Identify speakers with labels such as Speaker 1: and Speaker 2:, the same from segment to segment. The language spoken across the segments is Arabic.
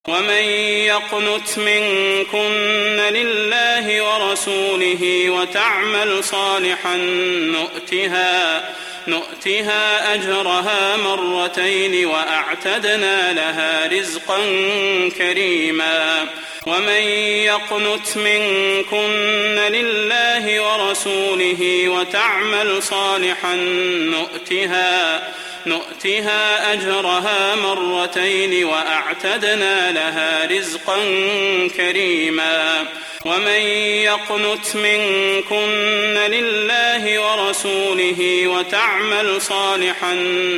Speaker 1: ومن يقنت منكن لله ورسوله وتعمل صالحا نؤتها أجرها مرتين وأعتدنا لها رزقا كريما. ومن يقنت منكن لله ورسوله وتعمل صالحا نؤتها أجرها مرتين وأعتدنا لها رزقا كريما. ومن يقنت منكن لله ورسوله وتعمل صالحا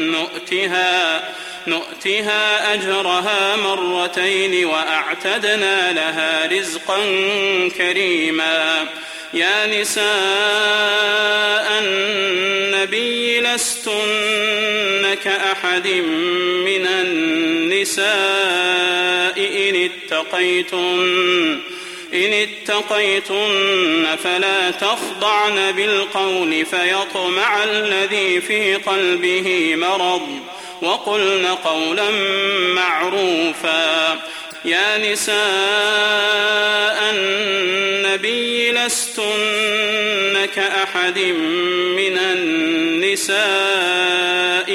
Speaker 1: نؤتها أجرها مرتين وأعتدنا لها رزقا كريما. يا نساء النبي لستن كأحد من النساء إن اتقيتن فلا تخضعن بالقول فيطمع الذي في قلبه مرض وقلن قولا معروفا. يا نساء النبي لستن كأحد من النساء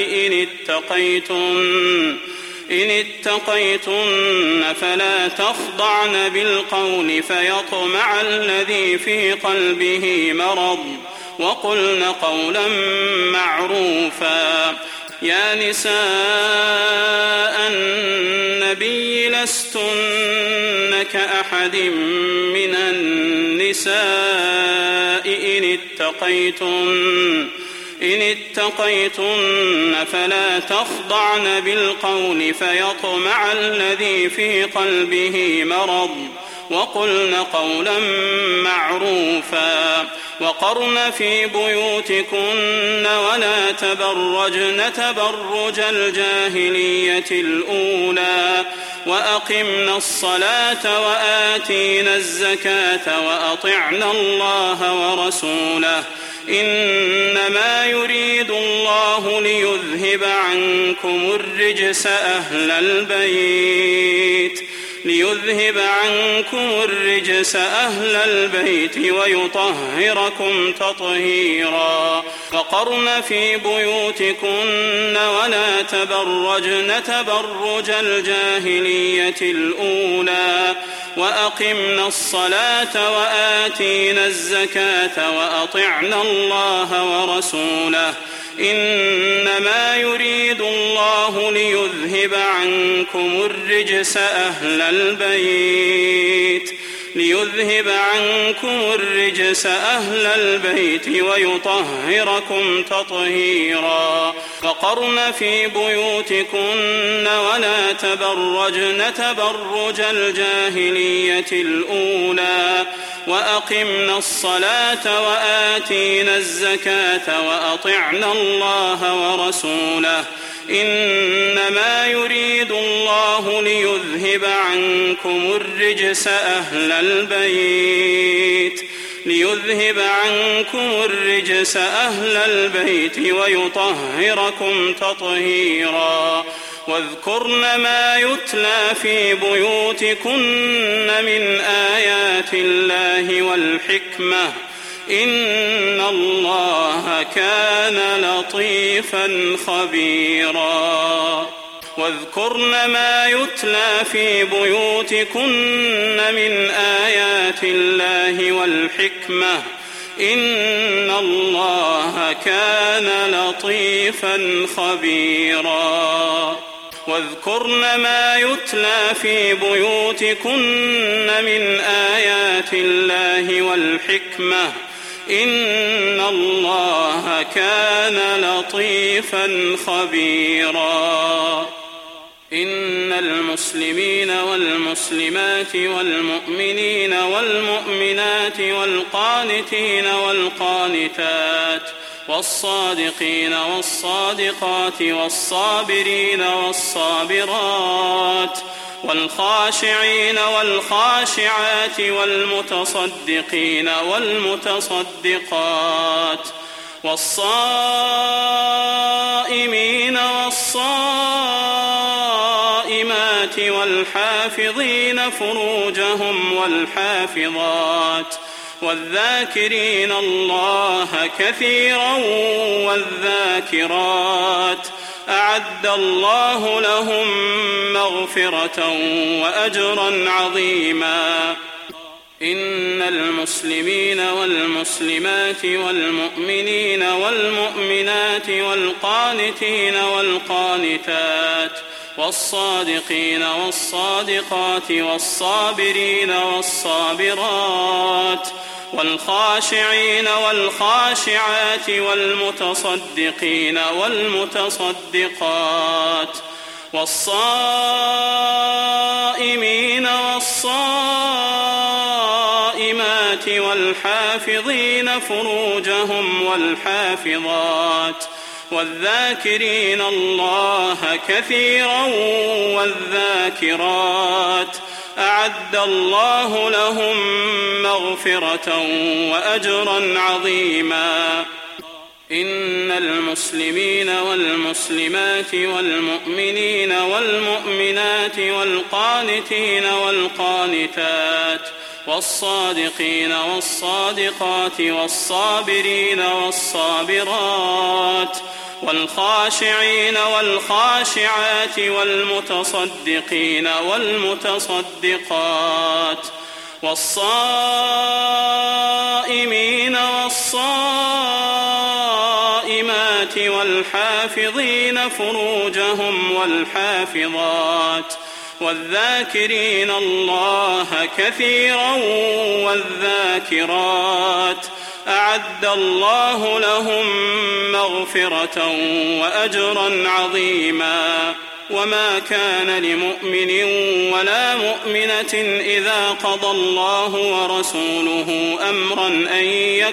Speaker 1: إن اتقيتن فلا تخضعن بالقول فيطمع الذي في قلبه مرض وقلن قولا معروفا. يا نساء النبي لستن كأحد من النساء إن اتقيتن فلا تخضعن بالقول فيطمع الذي في قلبه مرض وقلن قولا معروفا. وقرن في بيوتكن ولا تبرجن تبرج الجاهلية الأولى وأقمنا الصلاة وآتينا الزكاة وأطعنا الله ورسوله إنما يريد الله ليذهب عنكم الرجس أهل البيت ويطهركم تطهيرا. وقرن في بيوتكن ولا تبرجن تبرج الجاهلية الأولى وأقمنا الصلاة وآتينا الزكاة وأطعنا الله ورسوله إنما يريد الله ليذهب عنكم الرجس أهل البيت ويطهركم تطهيرا. وقرن في بيوتكن ولا تبرجن تبرج الجاهلية الأولى وأقمنا الصلاة وآتينا الزكاة وأطعنا الله ورسوله إنما يريد الله ليذهب عنكم الرجس أهل البيت ويطهركم تطهيرا. واذكرن ما يتلى في بيوتكن من آيات الله والحكمة إن الله كان لطيفا خبيرا. واذكرن ما يتلى في بيوتكن من آيات الله والحكمة إن الله كان لطيفا خبيرا. واذكرن ما يتلى في بيوتكن من آيات الله والحكمة إن الله كان لطيفا خبيرا. إن المسلمين والمسلمات والمؤمنين والمؤمنات والقانتين والقانتات والصادقين والصادقات والصابرين والصابرات والخاشعين والخاشعات والمتصدقين والمتصدقات والصائمين والصائمات والصائمات والحافظين فروجهم والحافظات والذاكرين الله كثيرا والذاكرات أعد الله لهم مغفرة وأجرا عظيما. إن المسلمين والمسلمات والمؤمنين والمؤمنات والقانتين والقانتات والصادقين والصادقات والصابرين والصابرات والخاشعين والخاشعات والمتصدقين والمتصدقات والصائمين والصائمات والحافظين فروجهم والحافظات والذاكرين الله كثيرا والذاكرات أعد الله لهم مغفرة وأجرا عظيما. إن المسلمين والمسلمات والمؤمنين والمؤمنات والقانتين والقانتات والصادقين والصادقات والصابرين والصابرات والخاشعين والخاشعات والمتصدقين والمتصدقات والصائمين والصائمات والحافظين فروجهم والحافظات والذاكرين الله كثيرا والذاكرات أعد الله لهم مغفرة وأجرا عظيما. وما كان لمؤمن ولا مؤمنة إذا قضى الله ورسوله أمرا أن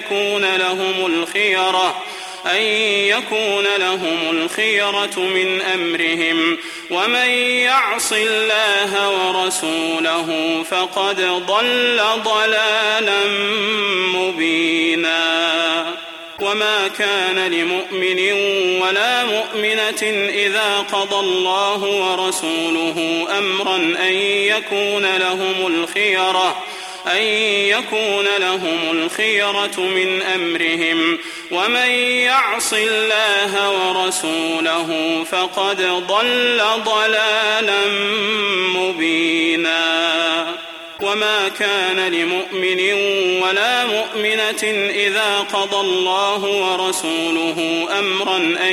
Speaker 1: يكون لهم الخيرة من أمرهم ومن يعص الله ورسوله فقد ضل ضلالا مبينا. وما كان لمؤمن ولا مؤمنة إذا قضى الله ورسوله أمرا أن يكون لهم الخيرة من أمرهم ومن يعص الله ورسوله فقد ضل ضلالا مبينا. وما كان لمؤمن ولا مؤمنة إذا قضى الله ورسوله أمرا أن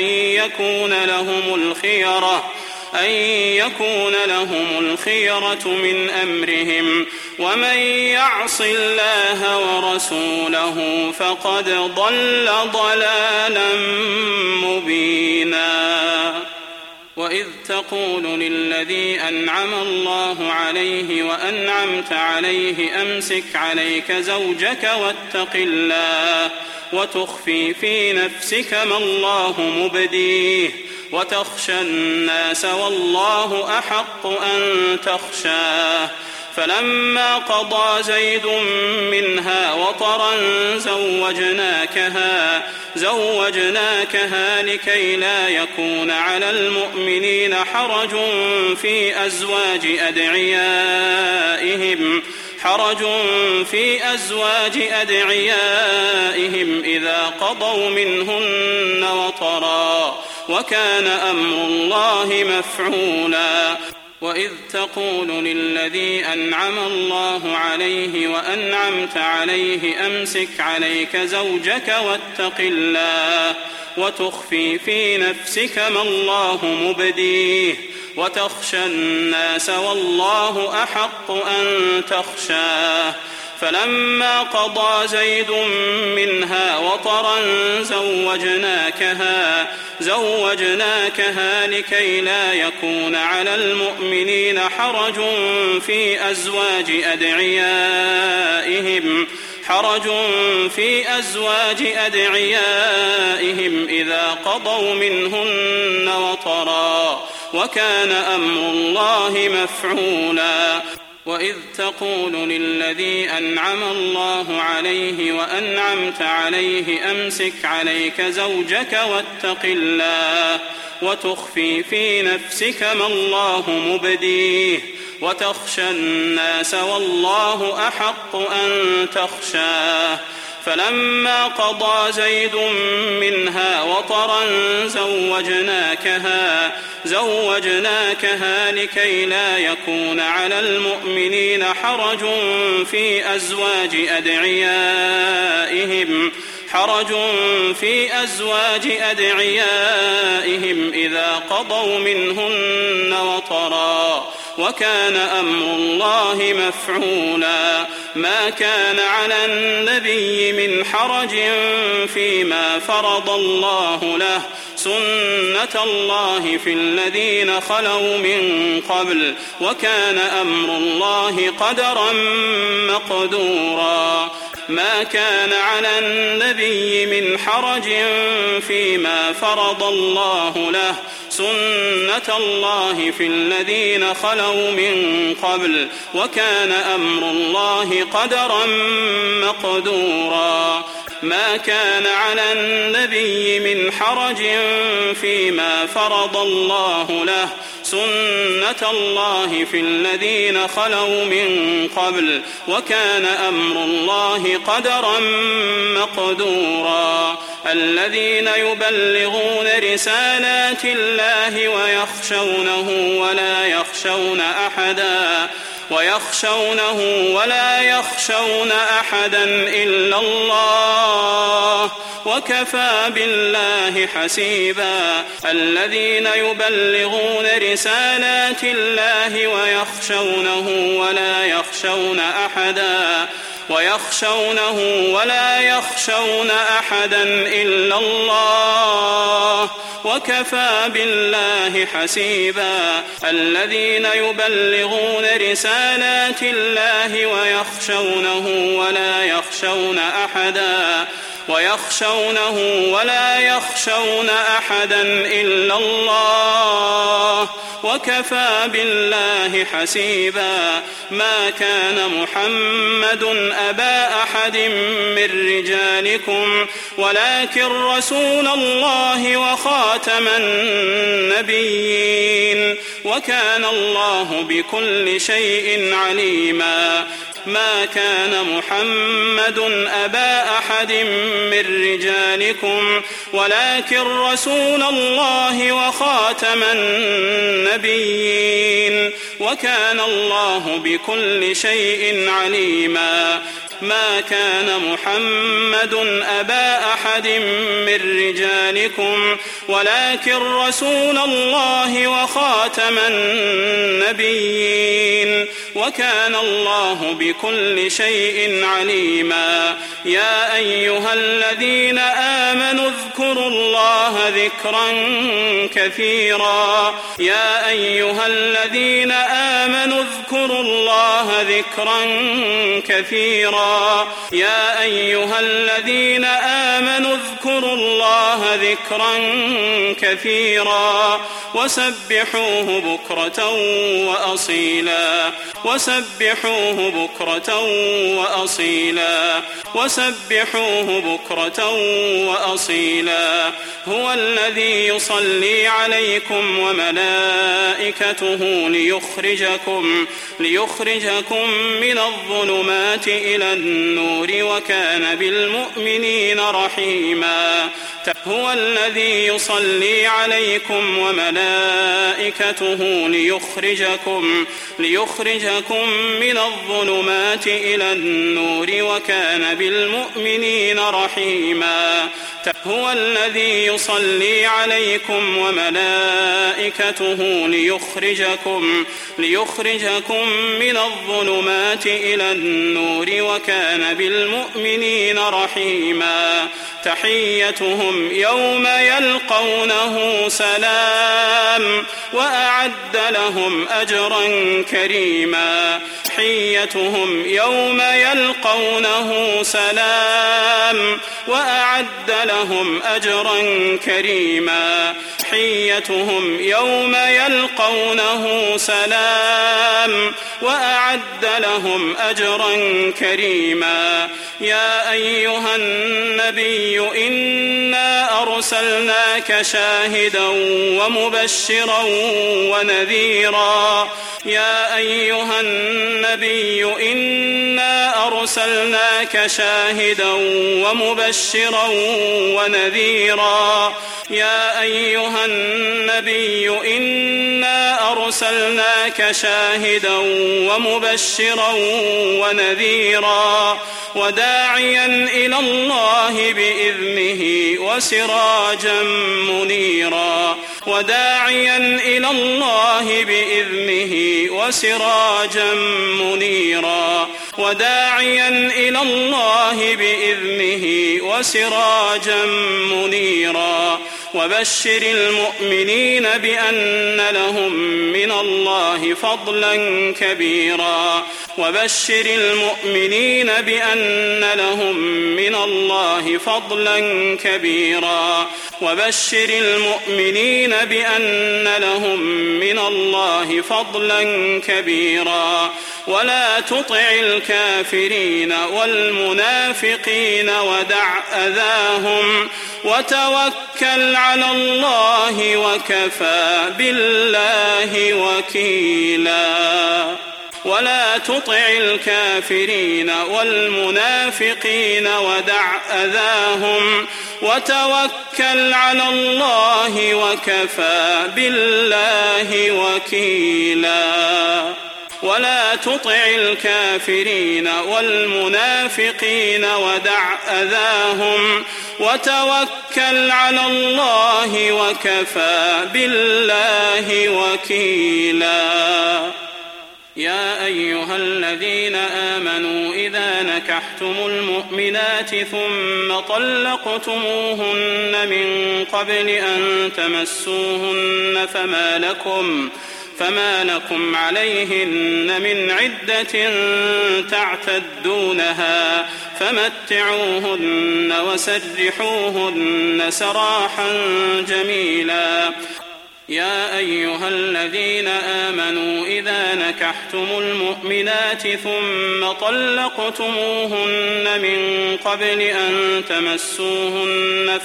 Speaker 1: يكون لهم الخيرة من أمرهم ومن يعص الله ورسوله فقد ضل ضلالا مبينا. وإذ تقول للذي أنعم الله عليه وأنعمت عليه أمسك عليك زوجك واتق الله وتخفي في نفسك ما الله مبديه وتخشى الناس والله أحق أن تخشاه فلما قضى زيد منها وطرا زوجناكها لكي لا يكون على المؤمنين حرج في أزواج أدعيائهم إذا قضوا منهن وطرا وكان أمر الله مفعولا. وإذ تقول للذي أنعم الله عليه وأنعمت عليه أمسك عليك زوجك واتق الله وتخفي في نفسك ما الله مبديه وتخشى الناس والله أحق أن تخشاه فلما قضى زيد منها وطرا زوجناكها لكي لا يكون على المؤمنين حرج في أزواج أدعيائهم إذا قضوا منهن وطرا وكان أمر الله مفعولا. وإذ تقول للذي أنعم الله عليه وأنعمت عليه أمسك عليك زوجك واتق الله وتخفي في نفسك ما الله مبديه وتخشى الناس والله أحق أن تخشاه فلما قضى زيد منها وطرا زوجناكها لكي لا يكون على المؤمنين حرج في أزواج أدعيائهم إذا قضوا منهن وطرا وكان أمر الله مفعولا ما كان على النبي من حرج فيما فرض الله له سنة الله في الذين خلوا من قبل وكان أمر الله قدرا مقدورا ما كان على النبي من حرج فيما فرض الله له سنة الله في الذين خلوا من قبل وكان أمر الله قدرا مقدورا ما كان على النبي من حرج فيما فرض الله له سنة الله في الذين خلوا من قبل وكان أمر الله قدرا مقدورا الذين يبلغون رسالات الله ولا يخشون أحدا إلا الله وكفى بالله حسيبا الذين يبلغون رسالات الله ولا يخشون أحدا إلا الله وكفى بالله حسيبا الذين يبلغون رسالات الله ولا يخشون أحدا إلا الله وكفى بالله حسيبا ما كان محمد أبا أحد من رجالكم ولكن رسول الله وخاتم النبيين وكان الله بكل شيء عليما ما كان محمد أبا أحد من رجالكم ولكن رسول الله وخاتم النبيين وكان الله بكل شيء عليما ما كان محمد أبا أحد من رجالكم ولكن رسول الله وخاتم النبيين وكان الله بكل شيء عليما يا أيها الذين آمنوا اذكروا الله ذكرا كثيرا وسبحوه بكرة وأصيلا هو الذي يصلي عليكم وملائكته ليخرجكم من الظلمات إلى النور وكان بالمؤمنين رحيما هو الذي يصلي عليكم وملائكته ليخرجكم من الظلمات إلى النور وكان بالمؤمنين رحيما هو الذي يصلي عليكم وملائكته ليخرجكم من الظلمات إلى النور وكان بالمؤمنين رحيما تحيتهم يوم يلقونه سلام وأعد لهم أجرا كريما تحيتهم يوم يلقونه سلام وأعد لهم أجرا كريما تحيتهم يوم يلقونه سلام وأعد لهم أجرا كريما. يا أيها النبي إنا أرسلناك شاهدا ومبشرا ونذيرا. يا أيها النبي إنا أرسلناك شاهدا ومبشرا ونذيرا. يا أيها النبي إنا أرسلناك شاهدا ومبشرا ونذيرا وداعيا إلى الله بإذنه وسراجا منيرا. وداعيا إلى الله بإذنه وسراجا منيرا. وداعيا إلى الله بإذنه وسراجا منيرا. وبشر المؤمنين بأن لهم من الله فضلا كبيرا. وبشر المؤمنين بأن لهم من الله فضلا كبيرا. وبشر المؤمنين بأن لهم من الله فضلا كبيرا. ولا تطع الكافرين والمنافقين ودع أذاهم وتوكل على الله وكفى بالله وكيلا. ولا تطع الكافرين والمنافقين ودع أذاهم وتوكل على الله وكفى بالله وكيلا. ولا تطع الكافرين والمنافقين ودع أذاهم وتوكل على الله وكفى بالله وكيلا. يا أيها الذين آمنوا إذا نكحتم المؤمنات ثم طلقتموهن من قبل أن تمسوهن فما لكم عليهن من عدة تعتدونها فمتعوهن وسرحوهن سراحا جميلا. يا أيها الذين آمنوا إذا نكحتم المؤمنات ثم طلقتموهن من قبل أن تمسوهن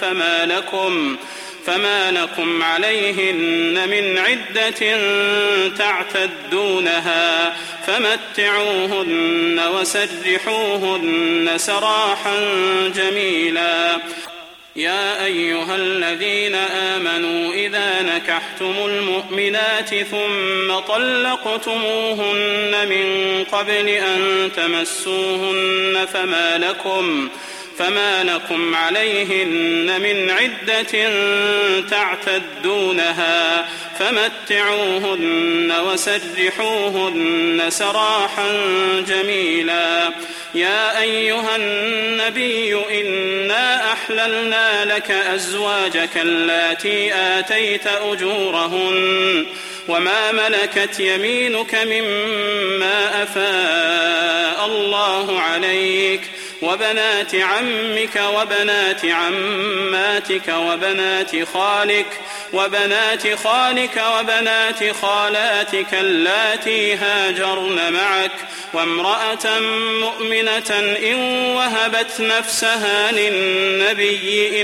Speaker 1: فما لكم عليهن من عدة تعتدونها فمتعوهن وسرحوهن سراحا جميلا. يا أيها الذين آمنوا إذا نكحتم المؤمنات ثم طلقتموهن من قبل أن تمسوهن فما لكم عليهن من عدة تعتدونها فمتعوهن وسرحوهن سراحا جميلا. يا أيها النبي إنا أحللنا لك أزواجك اللاتي آتيت أجورهن وما ملكت يمينك مما أفاء الله عليك وبنات عمك وبنات عماتك وبنات خالك وبنات خالاتك اللاتي هاجرن معك وامرأة مؤمنة إن وهبت نفسها للنبي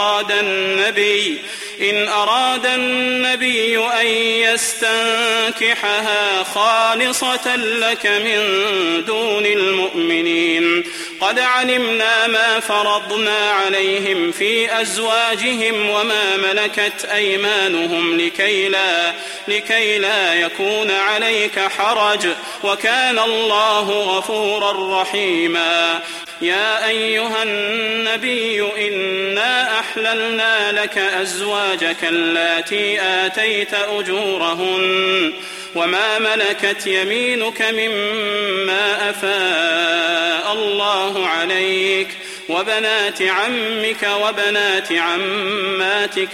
Speaker 1: إن أراد النبي أن يستنكحها خالصة لك من دون المؤمنين. قد علمنا ما فرضنا عليهم في أزواجهم وما ملكت أيمانهم لكي لا يكون عليك حرج وكان الله غفورا رحيما. يا أيها النبي إنا أحللنا لك أزواجك اللاتي آتيت أجورهن وما ملكت يمينك مما أفاء الله عليك وبنات عمك وبنات عماتك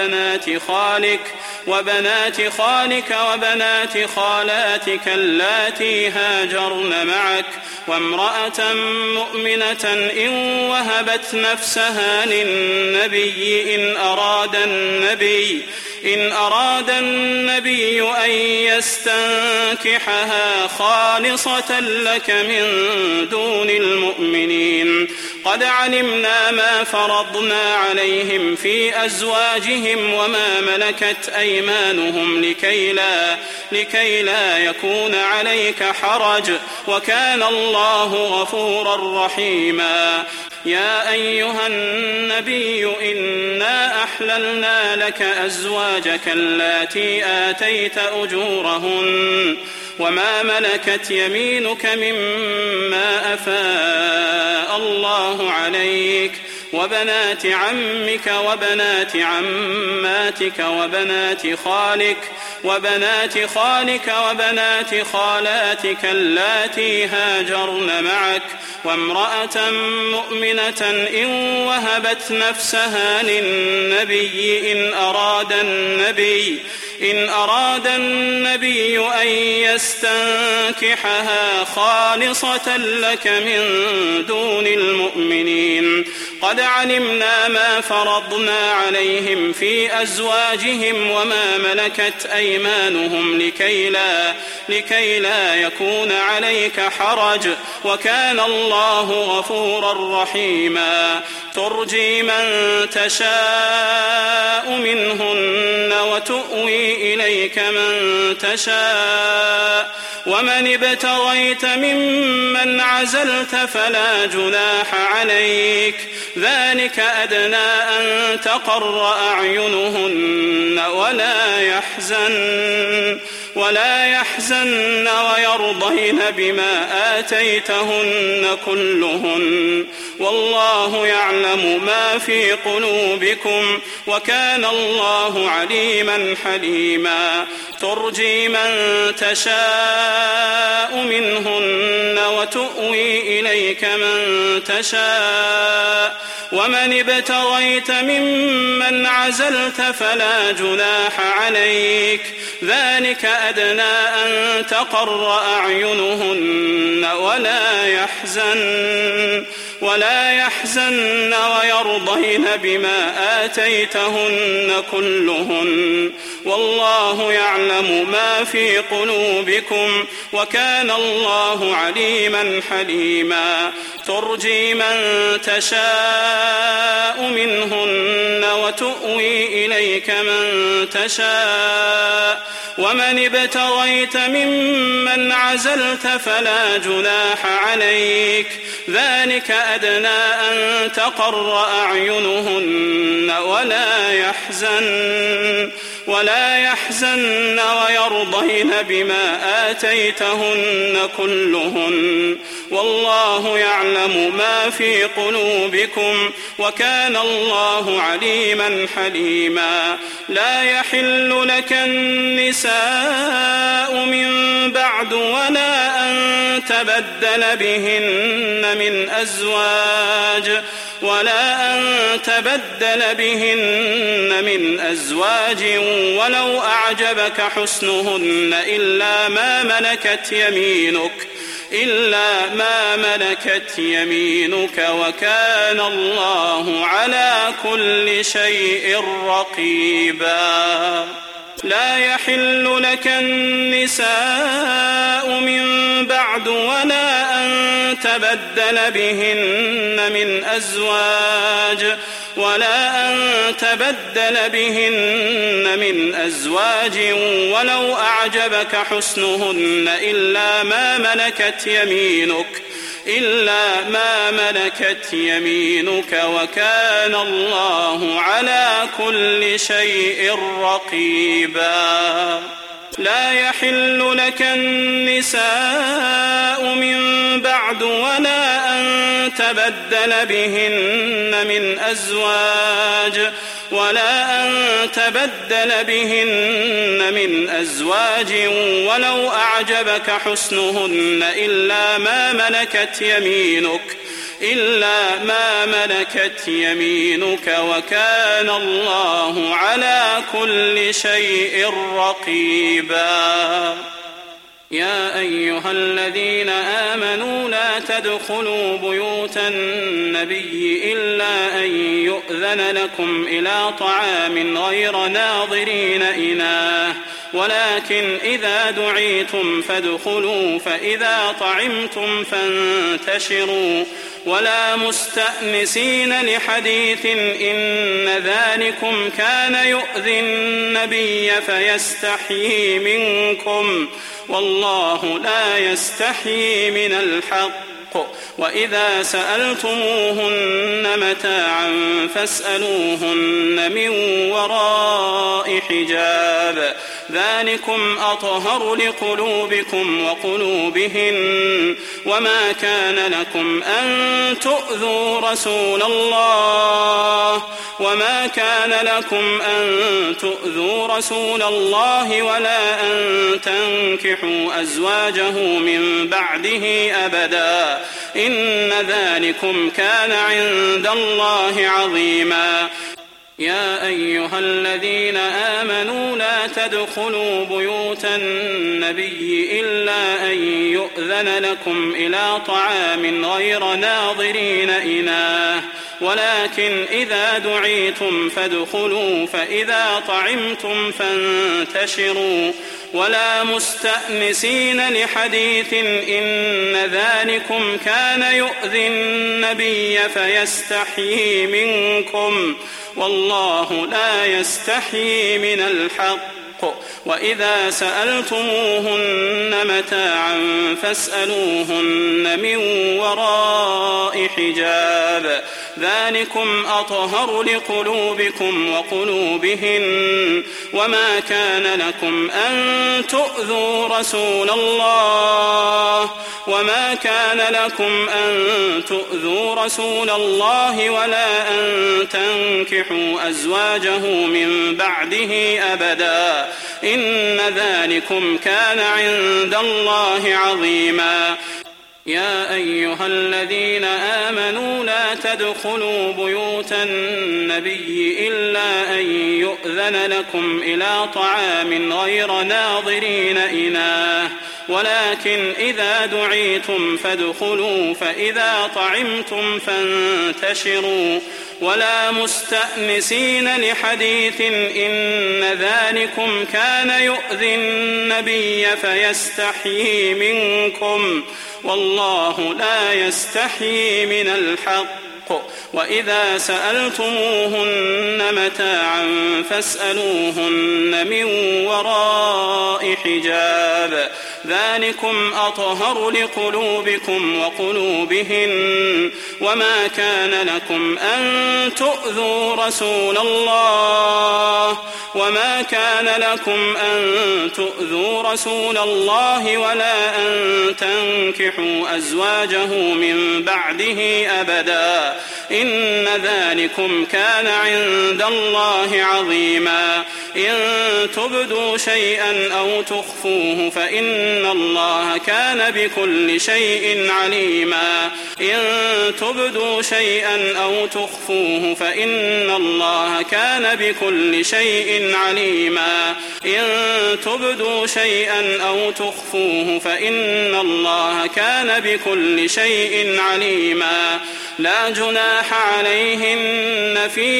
Speaker 1: وبنات خالك وبنات خالاتك اللاتي هاجرن معك وامرأة مؤمنة إن وهبت نفسها للنبي إن أراد النبي أن يستنكحها خالصة لك من دون المؤمنين. قد علمنا ما فرضنا عليهم في أزواجهم وما ملكت أيمانهم لكي لا يكون عليك حرج، وكان الله غفورا رحيما. يا أيها النبي إنا أحللنا لك أزواجك اللاتي آتيت أجورهن وما ملكت يمينك مما أفاء الله عليك وبنات عمك وبنات عماتك وبنات خالك وبنات خالاتك اللاتي هاجرن معك وامرأة مؤمنة إن وهبت نفسها للنبي إن أراد النبي أن يستنكحها خالصة لك من دون المؤمنين. قد علمنا ما فرضنا عليهم في أزواجهم وما ملكت أيمانهم لكي لا يكون عليك حرج، وكان الله غفورا رحيما. ترجي من تشاء منهن وتؤوي إليك من تشاء، ومن ابتغيت ممن عزلت فلا جناح عليك، ذلك أدنى أن تقر أعينهن ولا يحزن ويرضين بما آتيتهن كلهن، والله يعلم ما في قلوبكم وكان الله عليما حليما. ترجي من تشاء منهن وتؤوي إليك من تشاء، ومن ابتغيت ممن عزلت فلا جناح عليك، ذلك أدنى أن تقر أعينهن ولا يحزن ويرضين بما آتيتهن كلهن، والله يعلم ما في قلوبكم وكان الله عليما حليما. ترجي من تشاء منهن وتؤوي إليك من تشاء، ومن ابتغيت ممن عزلت فلا جناح عليك، ذلك أدنى أن تقر أعينهن ولا يحزن ويرضين بما آتيتهن كلهن، والله يعلم ما في قلوبكم وكان الله عليما حليما. لا يحل لك النساء من بعد ولا أن تبدل بهن من أزواج ولو أعجبك حسنهن إلا ما ملكت يمينك وكان الله على كل شيء رقيبا. لا يحل لك النساء من بعد ولا أن تبدل بهن من أزواج ولو أعجبك حسنهن إلا ما ملكت يمينك وكان الله على كل شيء رقيبا. لا يحل لك النساء من بعد ولا أن تبدل بهن من أزواج ولو أعجبك حسنهن إلا ما ملكت إلا ما ملكت يمينك وكان الله على كل شيء رقيبا. يا أيها الذين آمنوا لا تدخلوا بيوت النبي إلا أن يؤذن لكم إلى طعام غير ناظرين إناه ولكن إذا دعيتم فادخلوا فإذا طعمتم فانتشروا ولا مستأنسين لحديث إن ذلكم كان يؤذي النبي فيستحيي منكم والله لا يستحيي من الحق. وإذا سألتموهن متاعا فاسألوهن من وراء حجاب ذلكم أطهر لقلوبكم وقلوبهن. وما كان لكم أن تؤذوا رسول الله ولا أن تنكحوا أزواجه من بعده أبدا إن ذلكم كان عند الله عظيما. يا أيها الذين آمنوا لا تدخلوا بيوت النبي إلا أن يؤذن لكم إلى طعام غير ناظرين إناه ولكن إذا دعيتم فادخلوا فإذا طعمتم فانتشروا ولا مستأنسين لحديث إن ذلكم كان يؤذي النبي فيستحيي منكم والله لا يستحيي من الحق. وإذا سألتموهن متاعا فاسألوهن من وراء حجاب ذلكم أطهر لقلوبكم وقلوبهن. وما كان لكم أن تؤذوا رسول الله ولا أن تنكحوا أزواجه من بعده أبدا إن ذلكم كان عند الله عظيما. يا أيها الذين آمنوا لا تدخلوا بيوت النبي إلا أن يؤذن لكم إلى طعام غير ناظرين إناه ولكن إذا دعيتم فادخلوا فإذا طعمتم فانتشروا ولا مستأنسين لحديث إن ذلكم كان يؤذي النبي فيستحيي منكم والله لا يستحيي من الحق. وإذا سألتموهن متاعا فاسألوهن من وراء حجاب ذلكم أطهر لقلوبكم وقلوبهن. وما كان لكم أن تؤذوا رسول الله ولا أن تنكحوا أزواجه من بعده أبدا إن ذلكم كان عند الله عظيما. إن تبدوا شيئا أو تخفوه فإن الله كان بكل شيء عليما. لا جناح عليهن في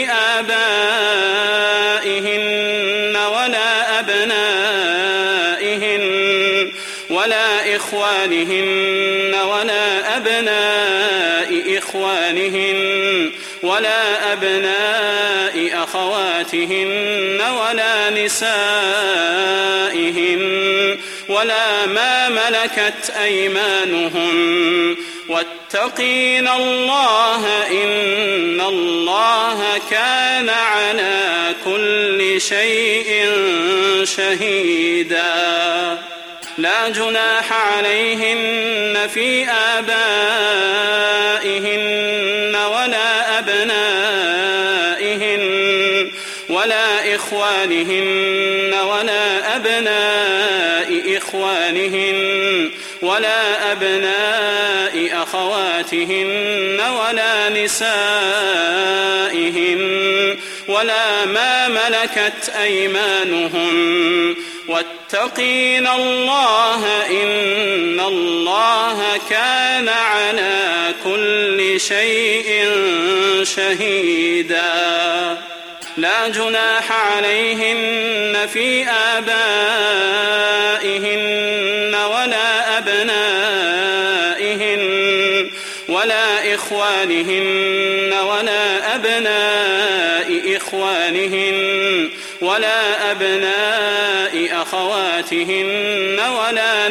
Speaker 1: آبائهن ولا أبنائهن ولا إخوانهن ولا أبناء إخوانهن ولا أبناء أخواتهن ولا نسائهن ولا ما ملكت أيمانهن واتقين الله إن الله كان على كل شيء شهيدا. لا جناح عليهن في آبائهن ولا أبنائهن ولا إخوانهن ولا أبناء إخوانهن ولا أبناء أخواتهن ولا نسائهن ولا ما ملكت أيمانهن واتقين الله إن الله كان على كل شيء شهيدا. لا جناح عليهن في آبائهن ولا أبنائهن ولا إخوانهن ولا أبناء إخوانهن ولا أبناء أخواتهن ولا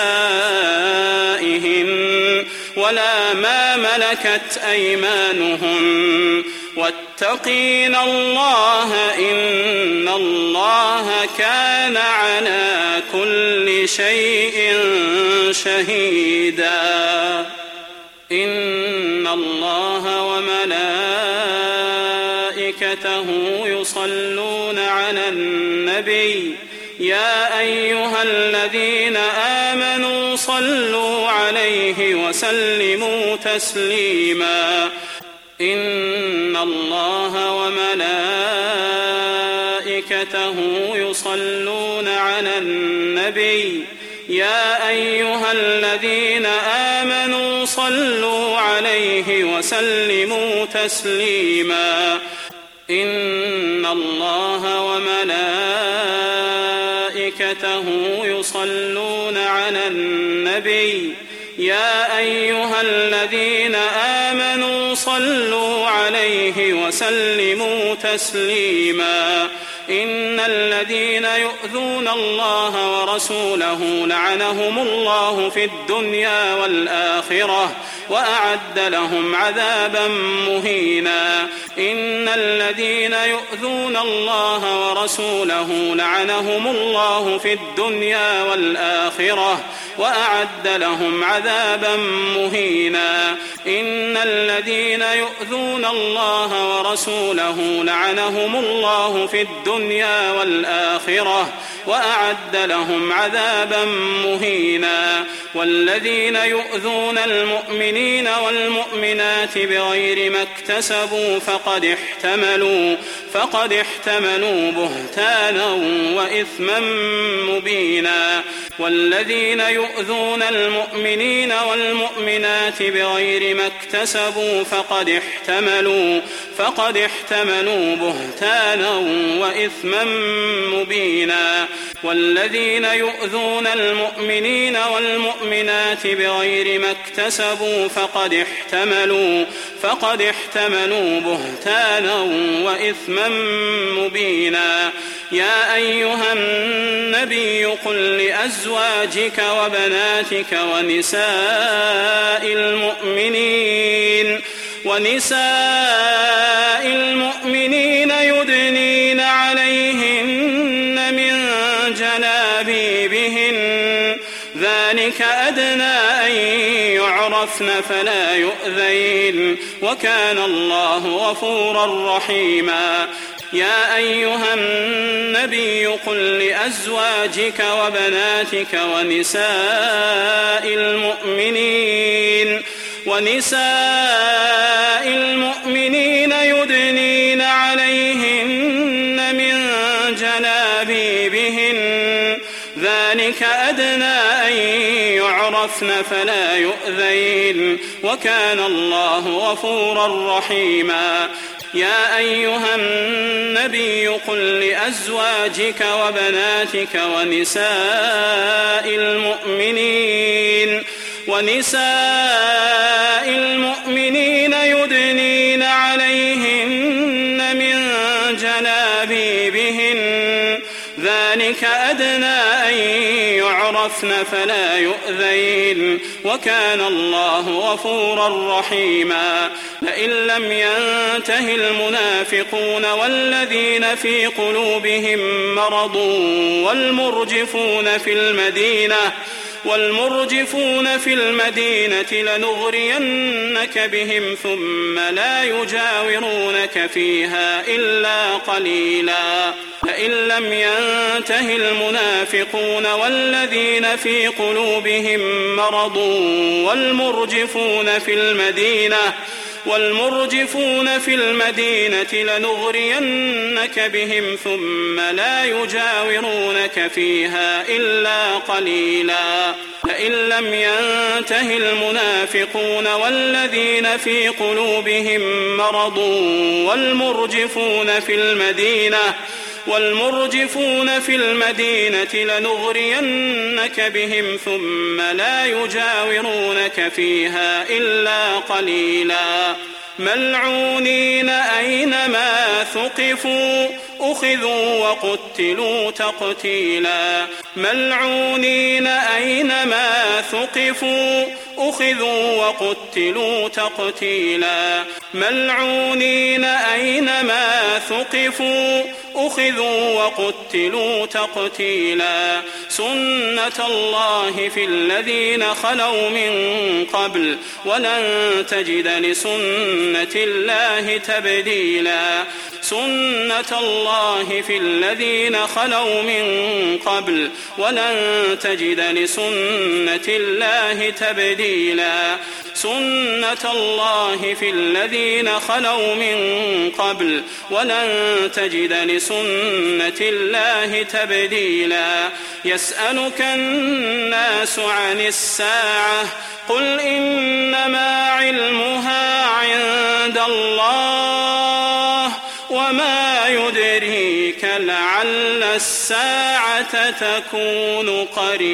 Speaker 1: نسائهن ولا ما ملكت أيمانهن واتقين الله إن الله كان على كل شيء شهيدا. إن الله وملائكته يصلون على النبي يا أيها الذين آمنوا صلوا عليه وسلموا تسليما. إن الله وملائكته يصلون على النبي يا أيها الذين آمنوا صلوا عليه وسلموا تسليما. إن الله وملائكته يصلون على النبي يا أيها الذين آمنوا صلوا عليه وسلموا تسليما. إن الذين يؤذون الله ورسوله لعنهم الله في الدنيا والآخرة وأعد لهم عذابا مهينا. إن الذين يؤذون الله ورسوله لعنهم الله في الدنيا والآخرة وأعد لهم عذابا مهينا. إن الذين يؤذون الله ورسوله لعنهم الله في الدنيا والآخرة وأعد لهم عذابا مهينا. والذين يؤذون المؤمنين والمؤمنات بغير ما اكتسبوا فقد احتملوا بهتانا وإثما مبينا. والذين يؤذون المؤمنين والمؤمنات بغير ما اكتسبوا فقد احتملوا بهتانا وإثما مبينا. والذين يؤذون المؤمنين والمؤمنات بغير ما اكتسبوا فقد احتملوا بهتانا وإثما مبينا. يا أيها النبي قل لأزواجك وبناتك ونساء المؤمنين يدنين عليهن من جلابيبهن ذلك أدنى أن يعرفن فلا يؤذين وكان الله غفورا رحيما. يا أيها النبي قل لأزواجك وبناتك ونساء المؤمنين يدنين عليهن من جلابيبهن ذلك أدنى أن يعرفن فلا يؤذين وكان الله غفورا رحيما. يا أيها النبي قل لأزواجك وبناتك ونساء المؤمنين يدنين عليهن من جلابيبهن ذلك أدنى أن يعرفن فلا يؤذين وكان الله غفورا رحيما. لئن لم ينته المنافقون والذين في قلوبهم مرض والمرجفون في المدينة والمرجفون في المدينة لنغرينك بهم ثم لا يجاورونك فيها إلا قليلا لئن لم ينته المنافقون والذين في قلوبهم مرض والمرجفون في المدينة لنغرينك بهم ثم لا يجاورونك فيها إلا قليلا لئن لم ينته المنافقون والذين في قلوبهم مرض والمرجفون في المدينة لنغرينك بهم ثم لا يجاورونك فيها إلا قليلا ملعونين أينما ثقفوا أخذوا وقتلوا تقتيلا ملعونين أينما ثقفوا أخذوا وقتلوا تقتيلا ملعونين أينما ثقفوا أخذوا وقتلوا تقتيلا سنة الله في الذين خلوا من قبل ولن تجد لسنة الله تبديلا سنة الله في الذين خلوا من قبل ولن تجد لسنة الله تبديلا سنة الله في الذين خلوا من قبل ولن تجد لسنة الله تبديلا يسألك الناس عن الساعة قل إنما علمها عند الله وما يدريك لعل الساعة تكون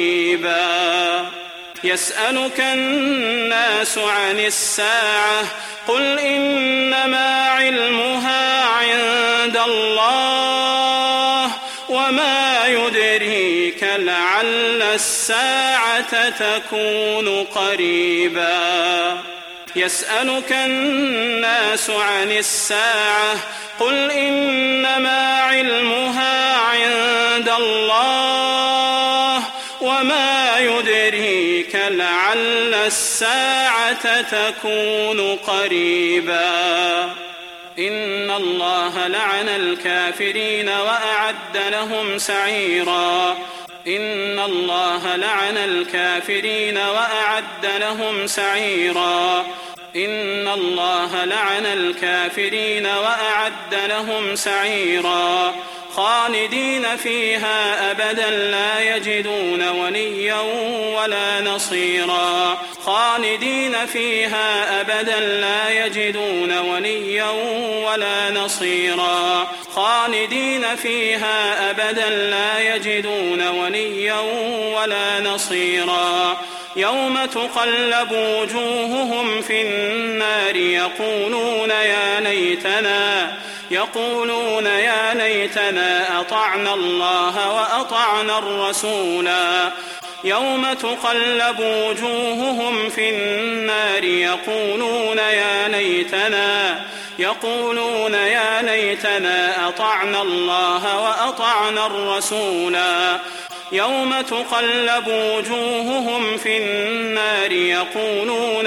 Speaker 1: قريبا يسألك الناس عن الساعة قل إنما علمها عند الله وما يدريك لعل الساعة تكون قريبا يسألك الناس عن الساعة قل إنما علمها عند الله وما يدريك لعل الساعة تكون قريبا إن الله لعن الكافرين وأعد لهم سعيرا إن الله لعن الكافرين وأعد لهم سعيرا إن الله لعن الكافرين وأعد لهم سعيرا خالدين فيها أبدا لا يجدون وليا ولا نصيرا خالدين فيها أبدا لا يجدون وليا ولا نصيرا خالدين فيها أبدا لا يجدون وليا ولا نصيرا يوم تقلب وجوههم في النار يقولون يا ليتنا أطعنا الله وأطعنا الرسولا يوم تقلب وجوههم في النار يقولون يا ليتنا أطعنا الله وأطعنا الرسولا يوم تقلب وجوههم في النار يقولون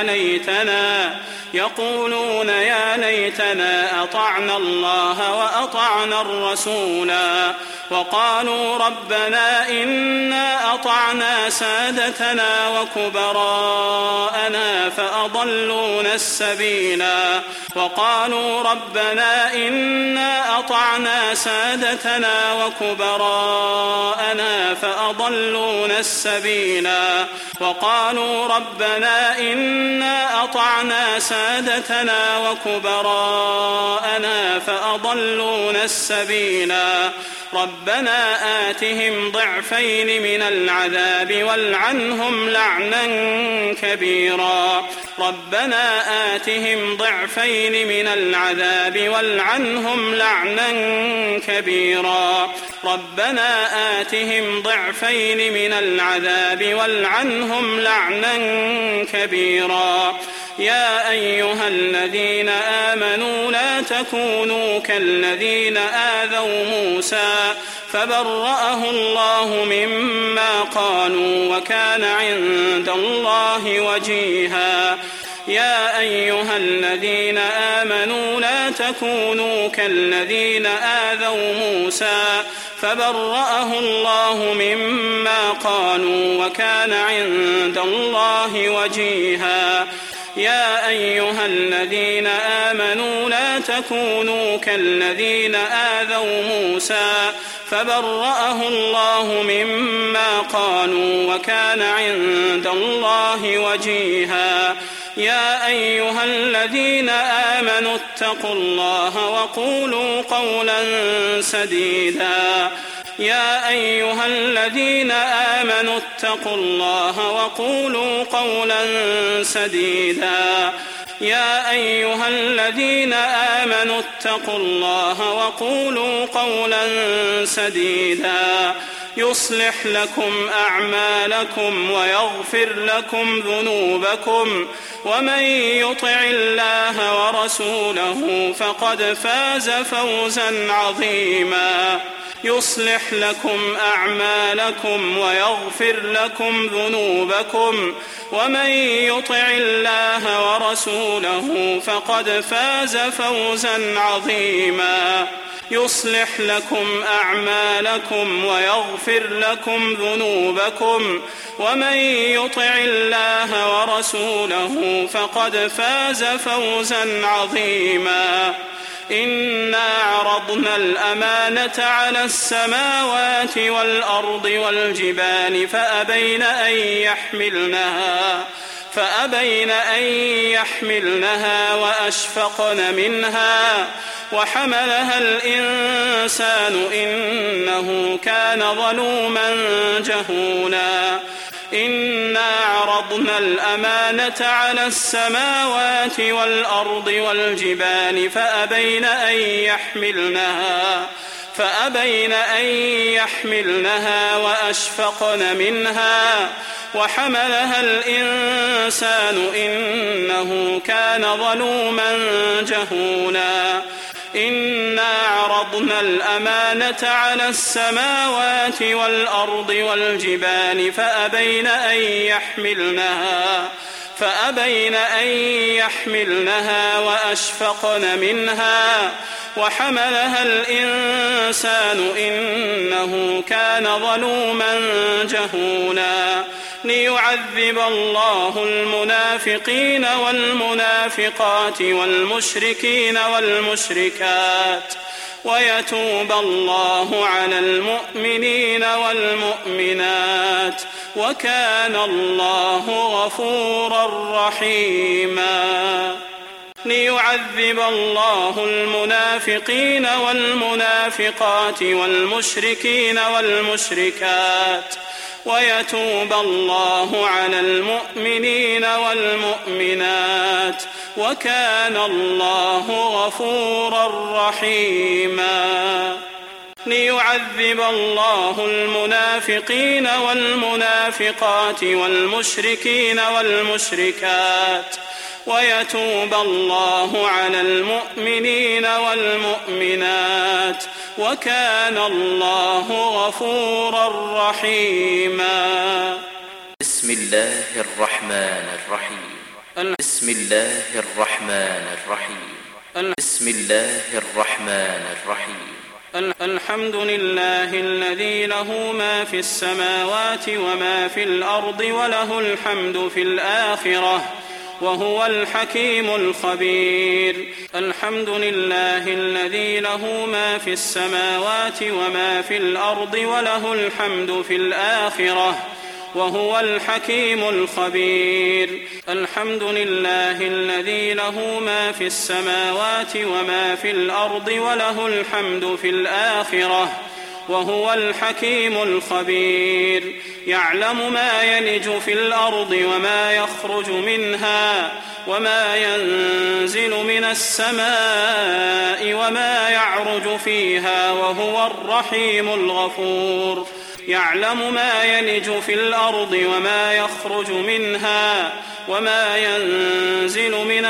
Speaker 1: يا ليتنا أطعنا الله وأطعنا الرسولا وقالوا ربنا إنا أطعنا سادتنا وكبراءنا فأضلونا السبيلا وقالوا ربنا إنا أطعنا سادتنا وكبراءنا فأضلونا السبيلا وقالوا ربنا إنا أطعنا سادتنا وكبراءنا فأضلونا السبيلا ربنا آتهم ضعفين من العذاب والعنهم لعنا كبيرا ربنا آتهم ضعفين من العذاب والعنهم لعنا كبيرا ربنا آتهم ضعفين من العذاب والعنهم لعنا كبيرا يا أيها الذين آمنوا لا تكونوا كالذين آذوا موسى فبرأه الله مما قالوا وكان عند الله وجيها. يا أيها الذين آمنوا لا تكونوا كالذين آذوا موسى فبرأه الله مما قالوا وكان عند الله وجيها. يا أيها الذين آمنوا لا تكونوا كالذين آذوا موسى فبرأه الله مما قالوا وكان عند الله وجيها. يا أيها الذين آمنوا اتقوا الله وقولوا قولا سديدا. يا أيها الذين آمنوا اتقوا الله وقولوا قولا سديدا. يا أيها الذين آمنوا اتقوا الله وقولوا قولا سديدا. يصلح لكم أعمالكم ويغفر لكم ذنوبكم ومن يطع الله ورسوله فقد فاز فوزا عظيما. يصلح لكم أعمالكم ويغفر لكم ذنوبكم ومن يطع الله ورسوله فقد فاز فوزا عظيما. يصلح لكم أعمالكم ويغفر لكم ذنوبكم ومن يطع الله ورسوله فقد فاز فوزا عظيما. إنا عرضنا الأمانة على السماوات والأرض والجبال فأبين أن يحملنها وأشفقن منها وحملها الإنسان إنه كان ظلوما جهولا. إنا عرضنا الأمانة على السماوات والأرض والجبال فأبين أن يحملنها وأشفقن منها وحملها الإنسان إنه كان ظلوما جهولا. إنا عرضنا الأمانة على السماوات والأرض والجبال فأبين أن يحملنها وأشفقن منها وحملها الإنسان إنه كان ظلوما جهولا. ليعذب الله المنافقين والمنافقات والمشركين والمشركات ويتوب الله على المؤمنين والمؤمنات وكان الله غفورا رحيما. ليعذب الله المنافقين والمنافقات والمشركين والمشركات ويتوب الله على المؤمنين والمؤمنات وكان الله غفورا رحيما. ليعذب الله المنافقين والمنافقات والمشركين والمشركات ويتوب الله على المؤمنين والمؤمنات وكان الله غفورا رحيما.
Speaker 2: بسم الله الرحمن الرحيم. بسم الله الرحمن الرحيم. بسم الله الرحمن الرحيم.
Speaker 1: الحمد لله الذي له ما في السماوات وما في الأرض وله الحمد في الآخرة وهو الحكيم الخبير. الحمد لله الذي له ما في السماوات وما في الأرض وله الحمد في الآخرة وهو الحكيم الخبير. الحمد لله الذي له ما في السماوات وما في الأرض وله الحمد في الآخرة وهو الحكيم الخبير. يعلم ما يلج في الأرض وما يخرج منها وما ينزل من السماء وما يعرج فيها وهو الرحيم الغفور. يعلم ما يلج في الأرض وما يخرج منها وما ينزل من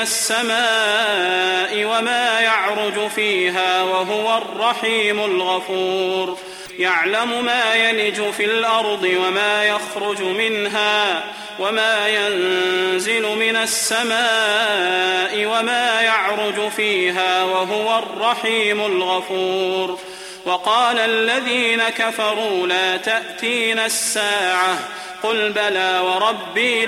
Speaker 1: السماء وما يعرج فيها وهو الرحيم الغفور. يعلم ما يلج في الأرض وما يخرج منها وما ينزل من السماء وما يعرج فيها وهو الرحيم الغفور. وقال الذين كفروا لا تأتينا الساعة قل بلى وربي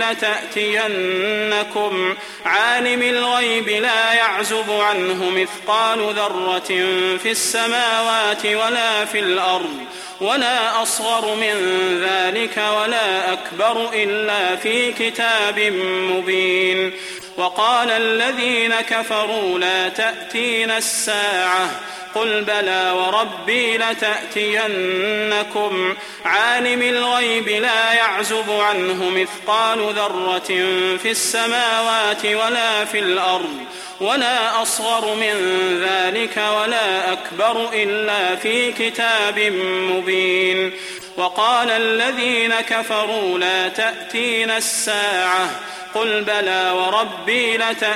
Speaker 1: لتأتينكم عالم الغيب لا يعزب عنه مثقال ذرة في السماوات ولا في الأرض ولا أصغر من ذلك ولا أكبر إلا في كتاب مبين. وقال الذين كفروا لا تأتينا الساعة قل بلى وربي لتأتينكم عالم الغيب لا يعزب عنه مثقال ذرة في السماوات ولا في الأرض ولا أصغر من ذلك ولا أكبر إلا في كتاب مبين. وقال الذين كفروا لا تأتينا الساعة قل بلى وربي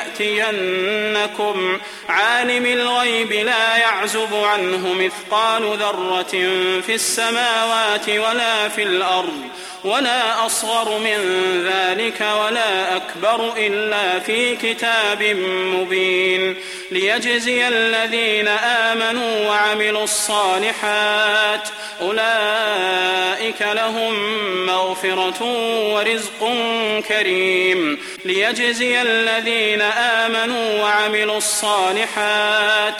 Speaker 1: لتأتينكم عالم الغيب لا يعزب عنه مثقال ذرة في السماوات ولا في الأرض ولا أصغر من ذلك ولا أكبر إلا في كتاب مبين. ليجزي الذين آمنوا وعملوا الصالحات أولئك لهم مغفرة ورزق كريم. ليجزي الذين آمنوا وعملوا الصالحات